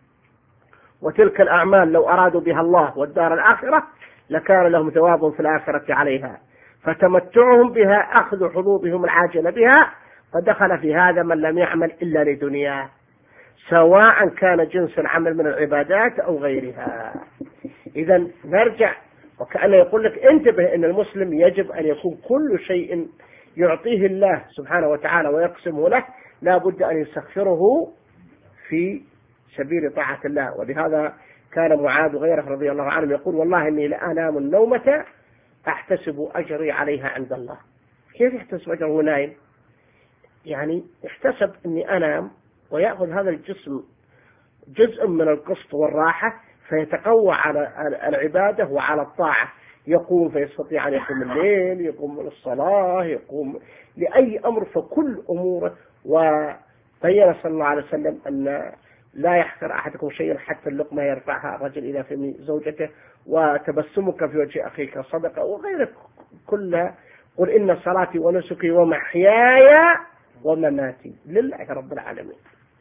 وتلك الأعمال لو أرادوا بها الله والدار الآخرة لكان لهم ثواب في الآخرة عليها، فتمتعهم بها أخذ حظوظهم العاجلة بها، فدخل في هذا من لم يعمل إلا لدنياه، سواء كان جنس العمل من العبادات أو غيرها. إذا نرجع وكأنه يقول لك انتبه أن المسلم يجب أن يكون كل شيء يعطيه الله سبحانه وتعالى ويقسمه له لا بد أن يسخره في سبيل طاعة الله. ولهذا كان معاذ غيره رضي الله عنه يقول والله إني لأنام النومة أحتسب أجري عليها عند الله. كيف يحتسب أجره وهو نايم؟ يعني احتسب أني أنام ويأخذ هذا الجسم جزء من القسط والراحة فيتقوى على العبادة وعلى الطاعة، يقوم فيستطيع أن يقوم الليل، يقوم للصلاة، يقوم لأي أمر، فكل أموره. وبين صلى الله عليه وسلم أن لا يحقر أحدكم شيئا حتى اللقمة يرفعها الرجل إلى فم زوجته، وتبسمك في وجه أخيك صدقة، وغيرك كلها. قل إن صلاتي ونسكي ومحياي ومماتي لله رب العالمين.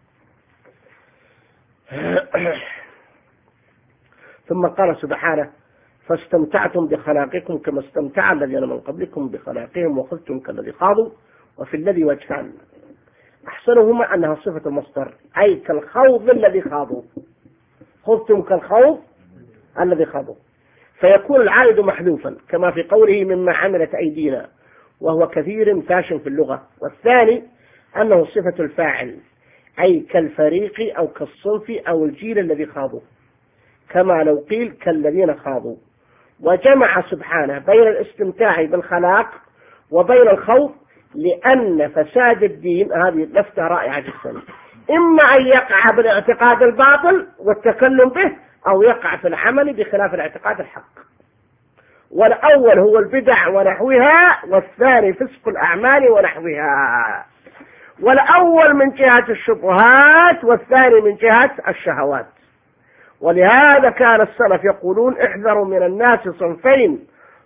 ثم قال سبحانه فاستمتعتم بخلاقكم كما استمتع الذين من قبلكم بخلاقهم وخذتم كالذي خاضوا. وفي الذي وجهان، أحسنهما أنها صفة المصدر أي كالخوض الذي خاضوا، خذتم كالخوض الذي خاضوا، فيكون العائد محذوفا كما في قوله مما عملت أيدينا، وهو كثير فاشن في اللغة. والثاني أنه صفة الفاعل أي كالفريق أو كالصنف أو الجيل الذي خاضوا، كما لو قيل كالذين خاضوا. وجمع سبحانه بين الاستمتاع بالخلاق وبين الخوض، لأن فساد الدين، هذه لفتة رائعة جدا، إما أن يقع بالاعتقاد الباطل والتكلم به، أو يقع في العمل بخلاف الاعتقاد الحق. والأول هو البدع ونحوها، والثاني فسق الأعمال ونحوها. والأول من جهة الشبهات والثاني من جهة الشهوات. ولهذا كان السلف يقولون احذروا من الناس صنفين،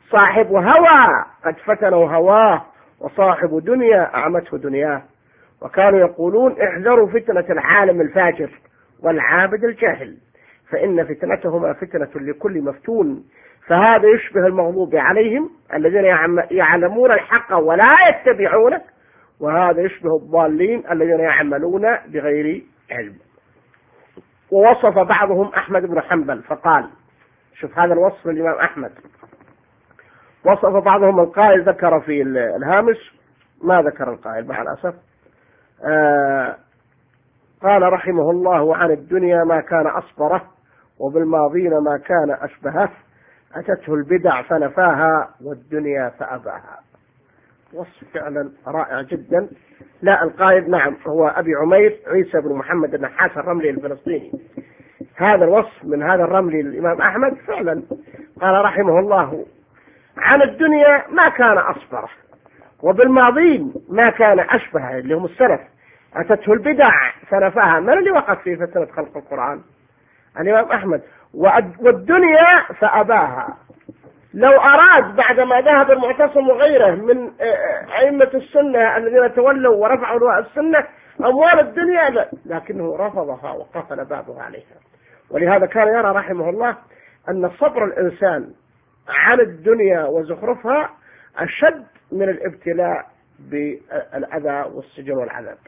صاحب هوى قد فتنه هواه، وصاحب دنيا أعمته دنياه. وكانوا يقولون احذروا فتنة العالم الفاجر والعابد الجاهل، فإن فتنتهما فتنة لكل مفتون. فهذا يشبه المغضوب عليهم الذين يعلمون الحق ولا يتبعونه، وهذا يشبه الضالين الذين يعملون بغير علم. ووصف بعضهم أحمد بن حنبل فقال، شوف هذا الوصف للإمام أحمد، وصف بعضهم القائل، ذكر في الهامش ما ذكر القائل مع الأسف، آه قال رحمه الله عن الدنيا ما كان أصبره، وبالماضين ما كان أشبهه، أتته البدع فنفاها والدنيا فأباها. وصف فعلا رائع جدا. لا القائد نعم هو أبي عمير عيسى بن محمد النحاس الرملي الفلسطيني. هذا الوصف من هذا الرملي للإمام أحمد فعلا. قال رحمه الله عن الدنيا ما كان أصبره، وبالماضين ما كان أشبهه اللي هم السلف، أتته البدع فنفاها. من اللي وقف في فتنة خلق القرآن؟ الإمام أحمد. والدنيا فأباها. لو أراد بعدما ذهب المعتصم وغيره من أئمة السنة الذين تولوا ورفعوا لواء السنة أموال الدنيا، لا، لكنه رفضها وقفل بابه عليها. ولهذا كان يرى رحمه الله أن صبر الإنسان عن الدنيا وزخرفها أشد من الابتلاء بالأذى والسجن والعذاب.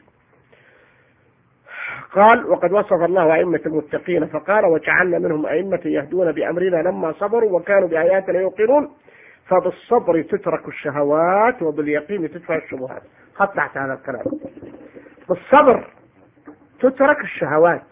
قال وقد وصف الله أئمة المتقين فقال وجعلنا منهم أئمة يهدون بأمرنا لما صبروا وكانوا بآياتنا يوقنون. فبالصبر تترك الشهوات وباليقين تدفع الشبهات. قطعت هذا الكلام. بالصبر تترك الشهوات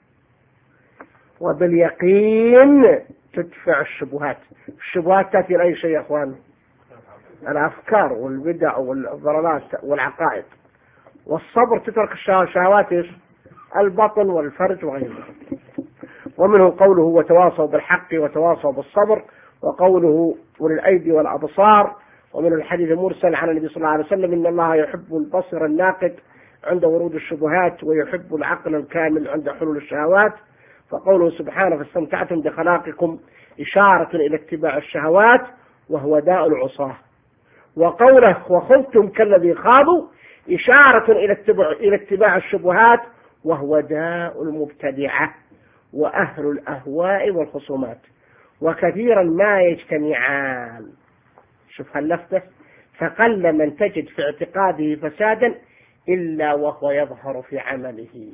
وباليقين تدفع الشبهات. الشبهات تأتي لأي شيء يا أخوان؟ الأفكار والبدع والضلالات والعقائد. والصبر تترك الشهوات إيش؟ البطن والفرج وغيره. ومنه قوله وتواصوا بالحق وتواصوا بالصبر، وقوله وللأيدي والأبصار. ومن الحديث المرسل عن النبي صلى الله عليه وسلم إن الله يحب البصر الناقد عند ورود الشبهات ويحب العقل الكامل عند حلول الشهوات. فقوله سبحانه فاستمتعتم بخلاقكم إشارة إلى اتباع الشهوات وهو داء العصاة. وقوله وخذتم كالذي خاضوا إشارة إلى اتباع, إلى اتباع الشبهات وهو داء المبتدعة وأهل الأهواء والخصومات. وكثيرا ما يجتمعان. شوف هاللفتة، فقل من تجد في اعتقاده فسادا إلا وهو يظهر في عمله.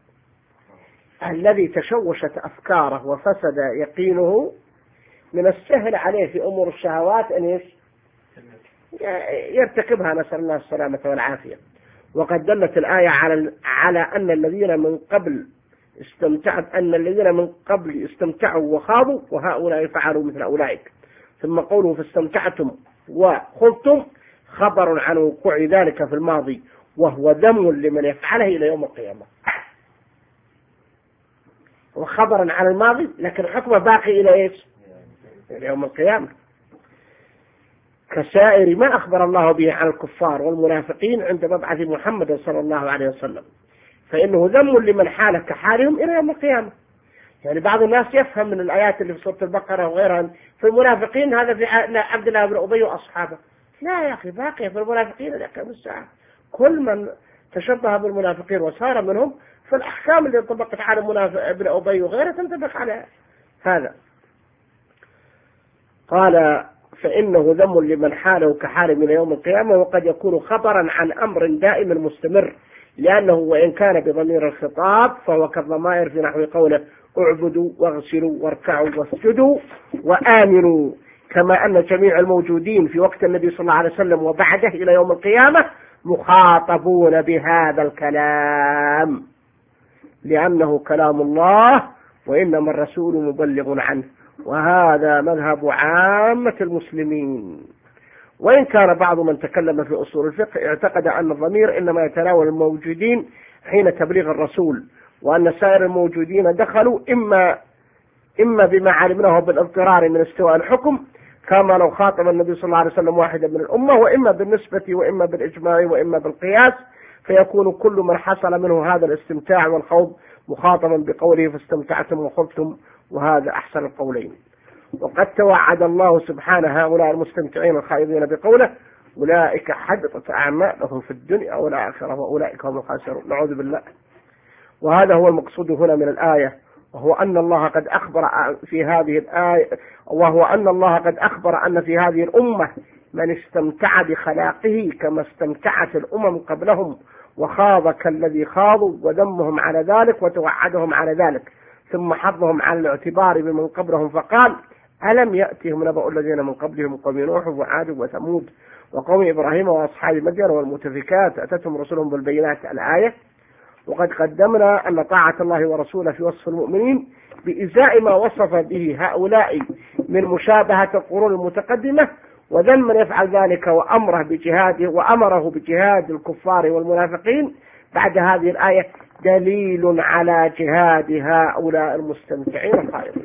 الذي تشوشت أفكاره وفسد يقينه من السهل عليه في أمور الشهوات أن يرتكبها، نسأل الله السلامة والعافية. وقد دلت الآية على على أن الذين من قبل استمتعت أن الذين من قبل استمتعوا وخاضوا وهؤلاء فعلوا مثل أولئك. ثم قوله فاستمتعتم وخذتم خبر عن وقوع ذلك في الماضي وهو ذم لمن يفعله إلى يوم القيامة. وخبرا عن الماضي لكن حكمه باقي إلى إيش؟ إلى يوم القيامة، كسائر ما أخبر الله به عن الكفار والمنافقين عند مبعث محمد صلى الله عليه وسلم، فإنه ذم لمن حال كحالهم إلى يوم القيامة. يعني بعض الناس يفهم من الآيات اللي في سورة البقرة وغيرها في المنافقين هذا في عبد الله بن أبي وأصحابه. لا يا أخي، باقي في المنافقين إلى قيام الساعة. كل من تشبه بالمنافقين وصار منهم فالأحكام اللي انطبقت على منافق ابن أبي وغيره تنطبق على هذا. قال فإنه ذم لمن حاله كحال من يوم القيامة، وقد يكون خبرا عن أمر دائم مستمر، لأنه وإن كان بضمير الخطاب فهو كالضمائر في نحو قوله اعبدوا واغسلوا واركعوا واسجدوا وآمنوا، كما أن جميع الموجودين في وقت النبي صلى الله عليه وسلم وبعده إلى يوم القيامة مخاطبون بهذا الكلام، لأنه كلام الله وإنما الرسول مبلغ عنه، وهذا مذهب عامة المسلمين. وإن كان بعض من تكلم في أصول الفقه اعتقد أن الضمير إنما يتناول الموجودين حين تبليغ الرسول، وأن سائر الموجودين دخلوا إما إما بما علمناه بالاضطرار من استواء الحكم، كما لو خاطب النبي صلى الله عليه وسلم واحدا من الأمة، وإما بالنسبة وإما بالإجماع وإما بالقياس، فيكون كل من حصل منه هذا الاستمتاع والخوض مخاطبا بقوله فاستمتعتم وخذتم، وهذا أحسن القولين. وقد توعد الله سبحانه هؤلاء المستمتعين الخائضين بقوله أولئك حبطت أعمالهم في الدنيا والآخرة وأولئك هم الخاسرون. نعوذ بالله. وهذا هو المقصود هنا من الآية، وهو أن الله قد أخبر في هذه الآية وهو أن الله قد أخبر أن في هذه الأمة من استمتع بخلاقه كما استمتعت الأمم قبلهم وخاض كالذي خاضوا، وذمهم على ذلك وتوعدهم على ذلك، ثم حضهم على الاعتبار بمن قبلهم فقال ألم يأتهم نبأ الذين من قبلهم قوم نوح وعاد وثمود وقوم إبراهيم وأصحاب مدين والمؤتفكات أتتهم رسلهم بالبينات الآية. وقد قدمنا أن طاعة الله ورسوله في وصف المؤمنين بإزاء ما وصف به هؤلاء من مشابهة القرون المتقدمة وذم من يفعل ذلك وأمره بجهاده وأمره بجهاد الكفار والمنافقين بعد هذه الآية دليل على جهاد هؤلاء المستمتعين الخائضين.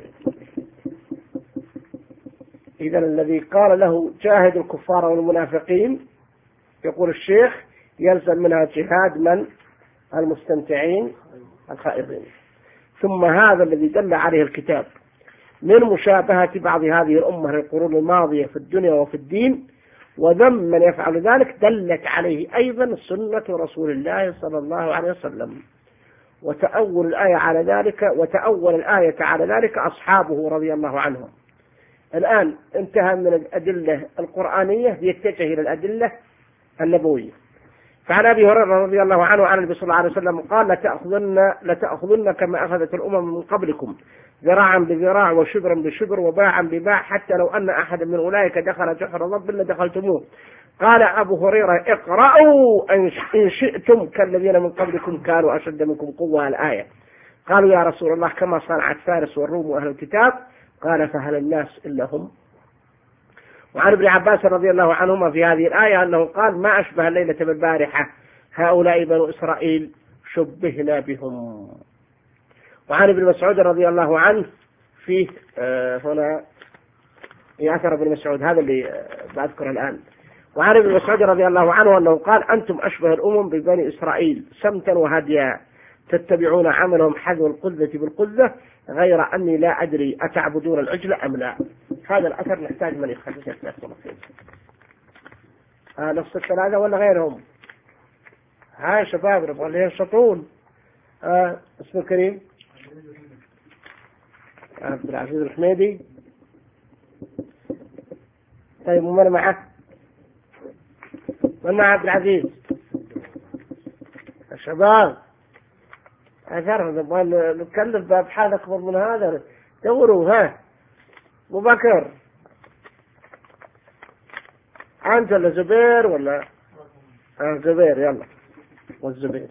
إذا الذي قال له جاهد الكفار والمنافقين يقول الشيخ يلزم منها جهاد من؟ المستمتعين الخائضين. ثم هذا الذي دل عليه الكتاب من مشابهة بعض هذه الأمة للقرون الماضية في الدنيا وفي الدين وذم من يفعل ذلك دلت عليه أيضا سنة رسول الله صلى الله عليه وسلم، وتأول الآية على ذلك وتأول الآية على ذلك أصحابه رضي الله عنهم. الآن انتهى من الأدلة القرآنية يتجه إلى الأدلة النبوية. فعن أبي هريرة رضي الله عنه عن النبي صلى الله عليه وسلم قال لتأخذن, لتأخذن كما أخذت الأمم من قبلكم ذراعا بذراع وشبرا بشبر وباعا بباع حتى لو أن أحد من أولئك دخل جحر ضب لدخلتموه. قال أبو هريرة اقرأوا إن شئتم كالذين من قبلكم كانوا أشد منكم قوة. الآية. قالوا يا رسول الله كما صنعت فارس والروم وأهل الكتاب. قال فهل الناس إلا هم. وعن ابن عباس رضي الله عنهما في هذه الآية أنه قال ما أشبه الليلة بالبارحة هؤلاء بنو إسرائيل شبهنا بهم. وعن ابن مسعود رضي الله عنه فيه آه هنا يأثر ابن مسعود هذا اللي آه بذكر الآن. وعن ابن مسعود رضي الله عنه أنه قال أنتم أشبه الأمم ببني إسرائيل سمتا وهديا تتبعون عملهم حذو القذة بالقذة غير أني لا أدري أتعبدون العجل أم لا. هذا الأثر نحتاج من يخرج الثلاثة آه نفس الثلاثة ولا غيرهم؟ هاي شباب نبغى اللي ينشطون. آه اسمه الكريم عبد العزيز الحميدي. طيب ومن معه؟ من مع عبد العزيز؟ الشباب أثر نبغى نتكلم بأبحاث أكبر من هذا. دوروا. ها أبو بكر أنت ولا زبير ولا آه زبير؟ يلا والزبير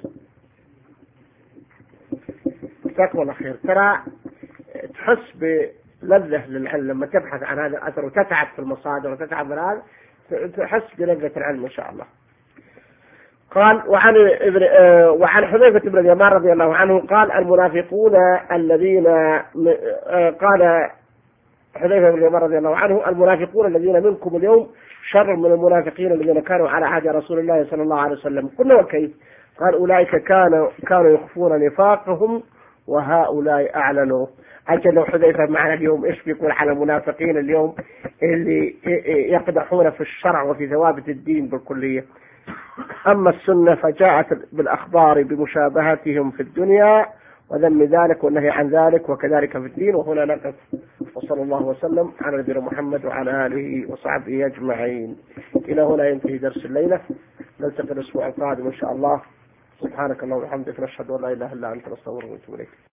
تقوى الأخير. ترى تحس بلذة للعلم لما تبحث عن هذا الأثر وتتعب في المصادر وتتعب من هذا تحس بلذة العلم إن شاء الله. قال وعن ابن آه وعن حذيفة بن اليمان رضي الله عنه قال المنافقون الذين آه قال حذيفة بن اليمان رضي الله عنه المنافقون الذين منكم اليوم شر من المنافقين الذين كانوا على عهد رسول الله صلى الله عليه وسلم. قلنا وكيف؟ قال أولئك كانوا كانوا يخفون نفاقهم وهؤلاء أعلنوا. أجل لو حذيفة معنا اليوم إيش بيقول على المنافقين اليوم اللي يقدحون في الشرع وفي ثوابت الدين بالكلية. أما السنة فجاءت بالأخبار بمشابهتهم في الدنيا وذم ذلك والنهي عن ذلك وكذلك في الدين. وهنا نقف وصلى الله وسلم على نبينا محمد وعلى آله وصحبه أجمعين. إلى هنا ينتهي درس الليلة. نلتقي الأسبوع القادم إن شاء الله. سبحانك اللهم وبحمدك نشهد أن لا إله إلا أنت نستغفرك ونتوب إليك.